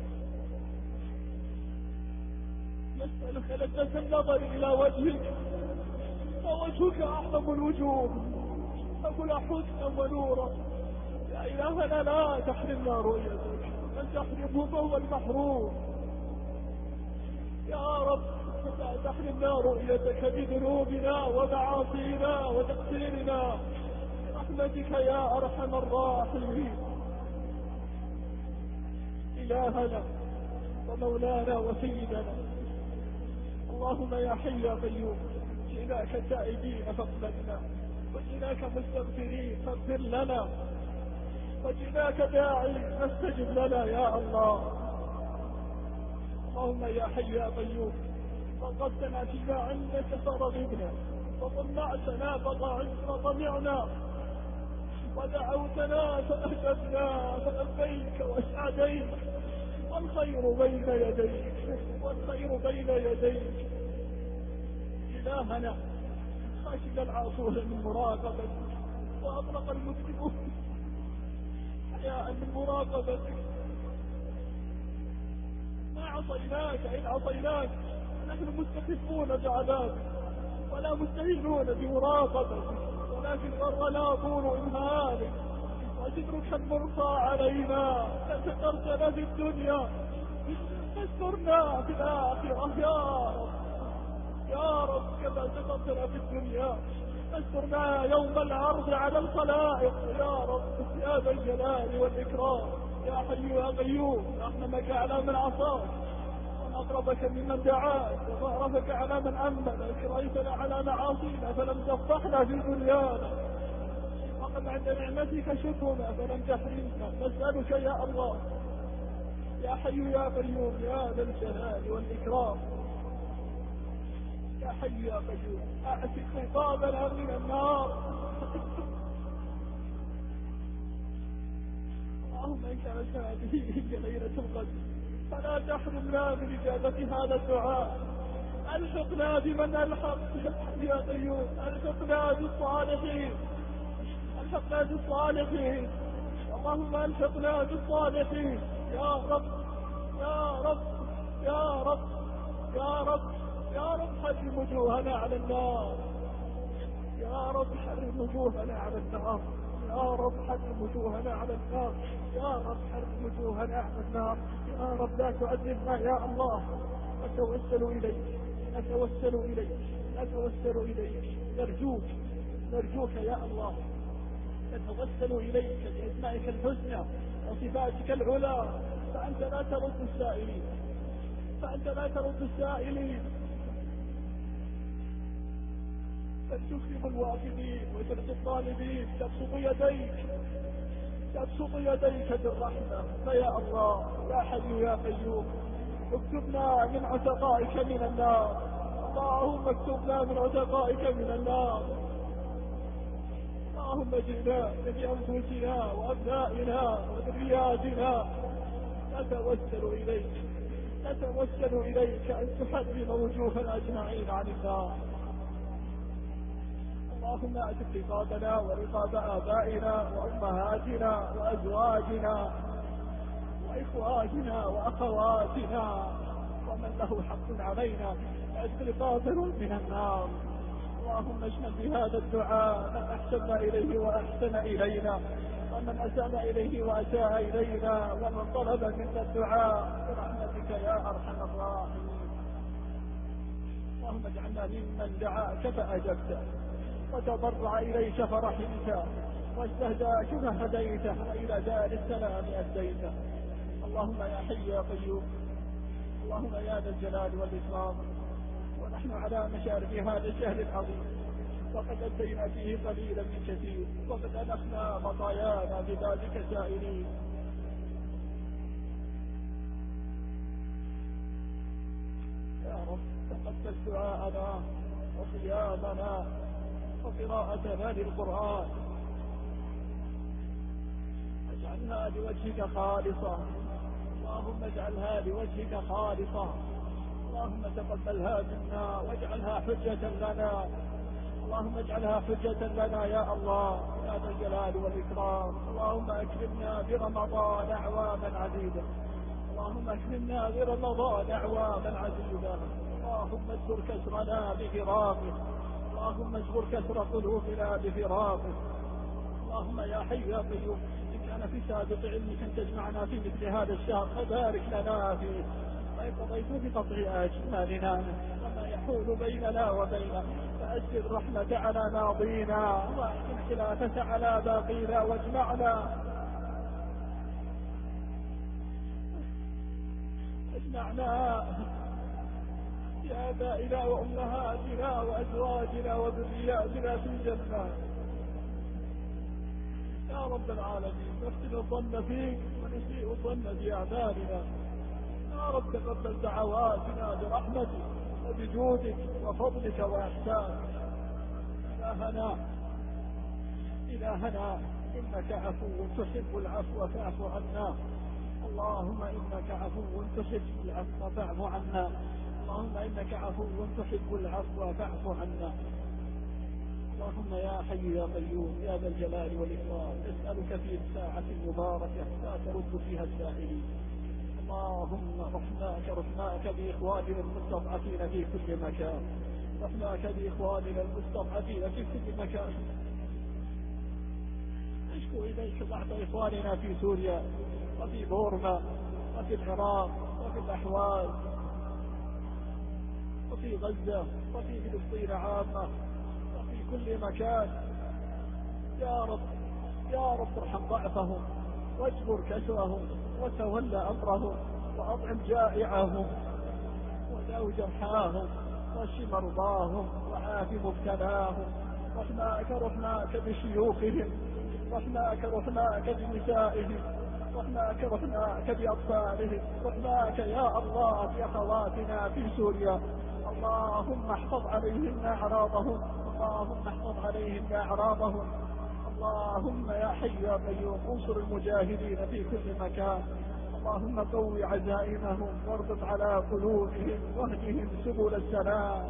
نسألك لذة النظر إلى وجهك، ووجهك أعظم الوجوه أقول حسنا ونورا. يا إلهنا لا تحرمنا رؤيتك، من تحرمه فهو المحروم. يا رب لا تحرمنا رؤيتك بذنوبنا ومعاصينا وتقصيرنا برحمتك يا أرحم الراحمين. إلهنا ومولانا وسيدنا، اللهم يا حي يا قيوم، جئناك تائبين فاقبلنا، وجئناك مستغفرين فاغفر لنا، وجئناك داعي فاستجب لنا يا الله. اللهم يا حي يا قيوم، رغبتنا فيما عندك فرغبنا، وطمعتنا فطمعنا، ودعوتنا فأجبنا فلبيك وسعديك، والخير بين يديك، والخير بين يديك. إلهنا خشب العاصون من مراقبتك، وأطلق المذنبون حياء من مراقبتك. ما عصيناك إن عصيناك، ونحن مستخفون بعذابك ولا مستهينون بمراقبتك، ولكن غرنا طول إمهالك وجدرك المرفع علينا. سترتنا في الدنيا استرنا في الآخرة يا رب يا رب، كما سترتنا في الدنيا استرنا يوم العرض على الخلائق يا رب يا ذا الجلال والإكرام. يا حي يا قيوم، رحمك على من عصاك وأقربك ممن دعاك وظهرك على من أمنك، رأيتنا على معاصينا فلم تفضحنا في دنيانا، وقد عند نعمتك شكرنا فلم تحرمنا. نسألك يا الله يا حي يا قيوم يا ذا الجلال والإكرام، يا حي يا قيوم أعتق رقابنا من النار. اللهم إن كانت هذه هي ليلة القدر فلا تحرمنا من إجابة هذا الدعاء. ألحقنا بمن ألحق يا حي يا قيوم، ألحقنا بالصالحين، ألحقنا بالصالحين، اللهم ألحقنا بالصالحين يا رب يا رب يا رب يا رب يا رب حرم وجوهنا على النار، يا رب حرم وجوهنا على النار، يا رب حرم وجوهنا على النار، يا رب حرم وجوهنا على النار، يا رب لا تعذبنا يا الله. نتوسل إليك نتوسل إليك نتوسل إليك نرجوك نرجوك يا الله، نتوسل إليك بأسمائك الحسنى وصفاتك العلى، فأنت لا ترد السائلين فأنت لا ترد السائلين بل تكرم الواقفين وترد الطالبين. تبسط يديك تبسط يديك بالرحمة، فيا الله يا حي يا قيوم اكتبنا من عتقائك من النار، اللهم اكتبنا من عتقائك من النار. اللهم جئنا بأنفسنا وأبنائنا وذرياتنا نتوسل إليك نتوسل إليك أن تحرم وجوهنا أجمعين عن النار. اللهم أعتق رقابنا ورقاب آبائنا وأمهاتنا وأزواجنا وإخواتنا وأخواتنا ومن له حق علينا، أعتق رقابنا من النار. اللهم اشمل بهذا الدعاء من أحسن إليه وأحسن إلينا، ومن أساء إليه وأساء إلينا، ومن طلب منا الدعاء برحمتك يا أرحم الراحمين. اللهم اجعلنا ممن دعاك فأجبته، وتضرع إليك فرحمته، واستهداك فهديته، وإلى دار السلام أديته. اللهم يا حي يا قيوم، اللهم يا ذا الجلال والإكرام، ونحن على مشارف هذا الشهر العظيم وقد أدينا فيه قليلا من كثير، وقد أنخنا مطايانا بذلك سائلين. يا رب تقبل دعاءنا وصيامنا وقراءتنا للقرآن، اجعلها لوجهك خالصة، اللهم اجعلها لوجهك خالصة، اللهم تقبلها منا واجعلها حجة لنا، اللهم اجعلها حجة لنا يا الله يا ذا الجلال والإكرام. اللهم أكرمنا برمضان أعواما عديدة، اللهم أكرمنا برمضان أعواما عديدة، اللهم اجبر كسرنا بفراقه، اللهم اجبر كسر قلوبنا بفراقه. اللهم يا حي يا قيوم إن كان في سابق علمك أن تجمعنا في مثل هذا الشهر فبارك لنا فيه، وإن قضيت بقطع أجمالنا وما يحول بيننا وبينه فأسر رحمة على ماضينا، واحسن خلافة على باقينا، واجمعنا اجمعنا بآبائنا وأمهاتنا وأزواجنا وذرياتنا في الجنة يا رب العالمين. نحسن الظن فيك ونسيء الظن بأعمالنا يا رب. تقبل دعواتنا برحمتك وبجودك وفضلك وإحسانك. إلهنا إلهنا إنك عفو تحب العفو فاعف عنا، اللهم إنك عفو تحب العفو فاعف عنا، اللهم إنك عفو تحب العفو فاعف عنا. اللهم يا حي يا قيوم يا ذا الجلال والإكرام نسألك في الساعة المباركة لا ترد فيها السائلين، اللهم رحماك رحماك بإخواننا المستضعفين في كل مكان، رحماك بإخواننا المستضعفين في كل مكان. نشكو إليك ضعف إخواننا في سوريا وفي بورما وفي العراق وفي الأحواز وفي غزة وفي فلسطين عامة وفي كل مكان. يا رب يا رب ارحم ضعفهم واجبر كسرهم وتولى أمرهم وأطعم جائعهم وداو جرحاهم واشف مرضاهم وعاف مبتلاهم. رحماك رحماك بشيوخهم، رحماك رحماك بنسائهم، رحماك رحماك بأطفالهم، رحماك يا الله بأخواتنا في سوريا. اللهم احفظ عليهم أعراضهم، اللهم احفظ عليهم أعراضهم. اللهم يا حي يا قيوم انصر المجاهدين في كل مكان. اللهم قوي عزائمهم واربط على قلوبهم واهدهم سبل السلام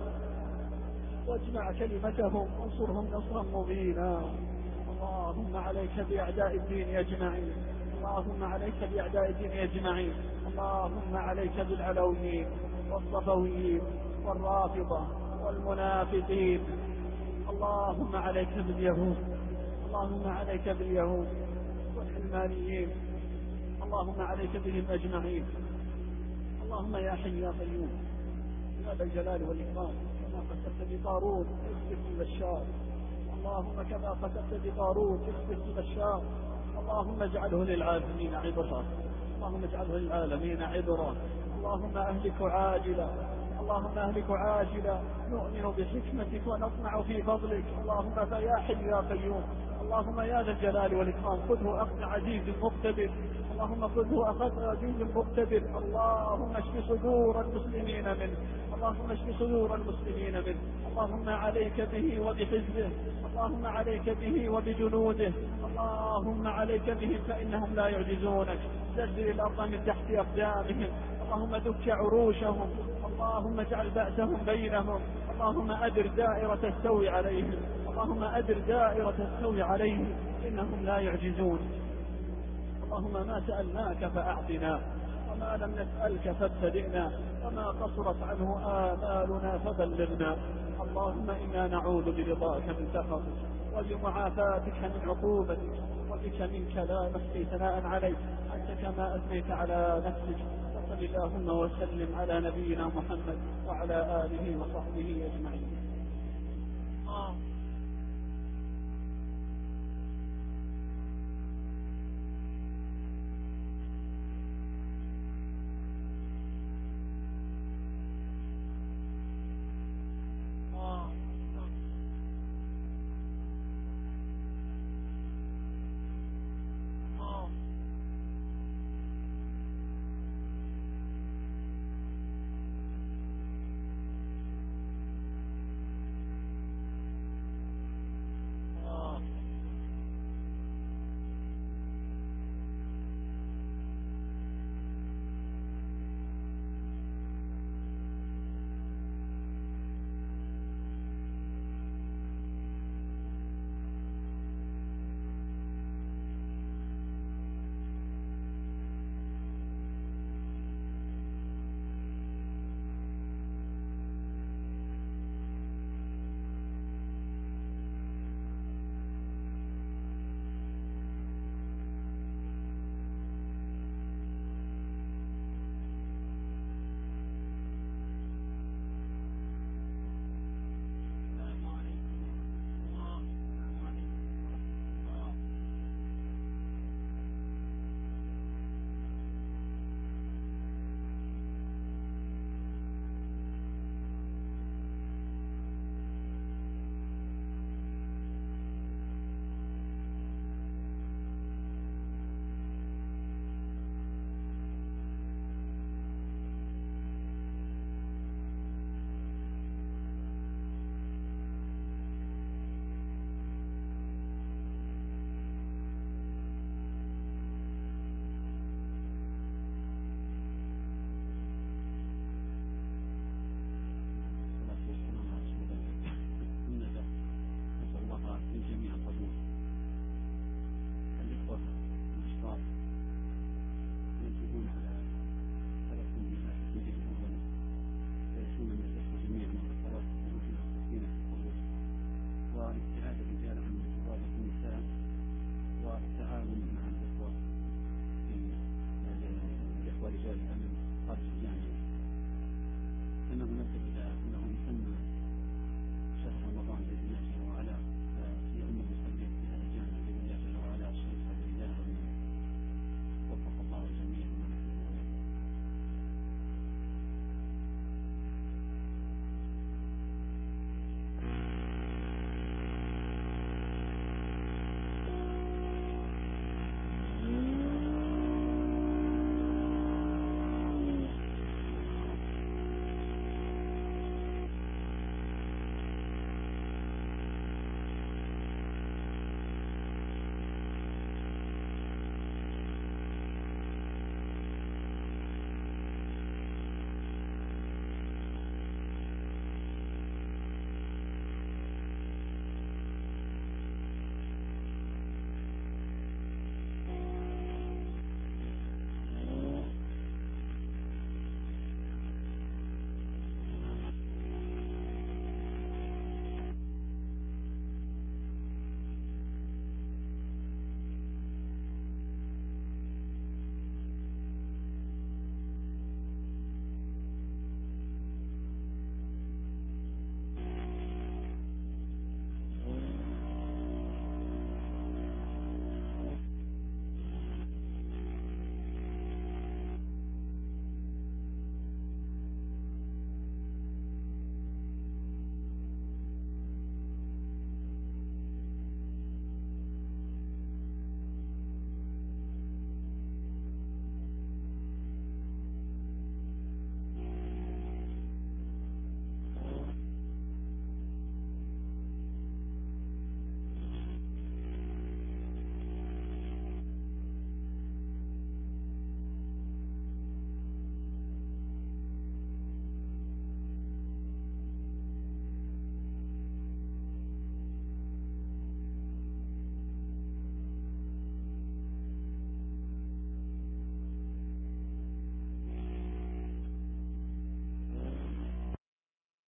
واجمع كلمتهم وانصرهم نصرا مبينا. اللهم عليك بأعداء الدين أجمعين، اللهم عليك بأعداء الدين أجمعين. اللهم عليك بالعلويين والصفويين والرافضة والمنافقين. اللهم عليك باليهود، اللهم عليك باليهود والعلمانيين، اللهم عليك بهم أجمعين. اللهم يا حي يا قيوم يا ذا الجلال والإكرام، كما قسمت بقارون اغفر لبشار، اللهم كما قسمت بقارون اغفر لبشار. اللهم اجعله للعالمين عبرة، اللهم اجعله للعالمين عبرة. اللهم أهلك عاجلا، اللهم أهلك عاجلا، نؤمن بحكمتك ونطمع في فضلك. اللهم فيا حي يا قيوم، اللهم يا ذا الجلال والإكرام خذه أخذ عزيز مقتدر، اللهم خذه أخذ عزيز مقتدر. اللهم اشف صدور المسلمين منه، اللهم اشف صدور المسلمين منه. اللهم عليك به وبحزبه، اللهم عليك به وبجنوده، اللهم عليك بهم فإنهم لا يعجزونك. زلزل الأرض من تحت أقدامهم، اللهم دك عروشهم، اللهم اجعل بأسهم بينهم، اللهم أدر دائرة السوء عليهم، اللهم أدر دائرة السوء عليهم إنهم لا يعجزون. اللهم ما سألناك فأعطنا، وما لم نسألك فابتدئنا، وما قصرت عنه آمالنا فبلغنا. اللهم إنا نعوذ برضاك من سخطك وبمعافاتك من عقوبتك وبك منك لا نحصي ثناء عليك أنت كما أثنيت على نفسك. وصل اللهم وسلم على نبينا محمد وعلى آله وصحبه أجمعين.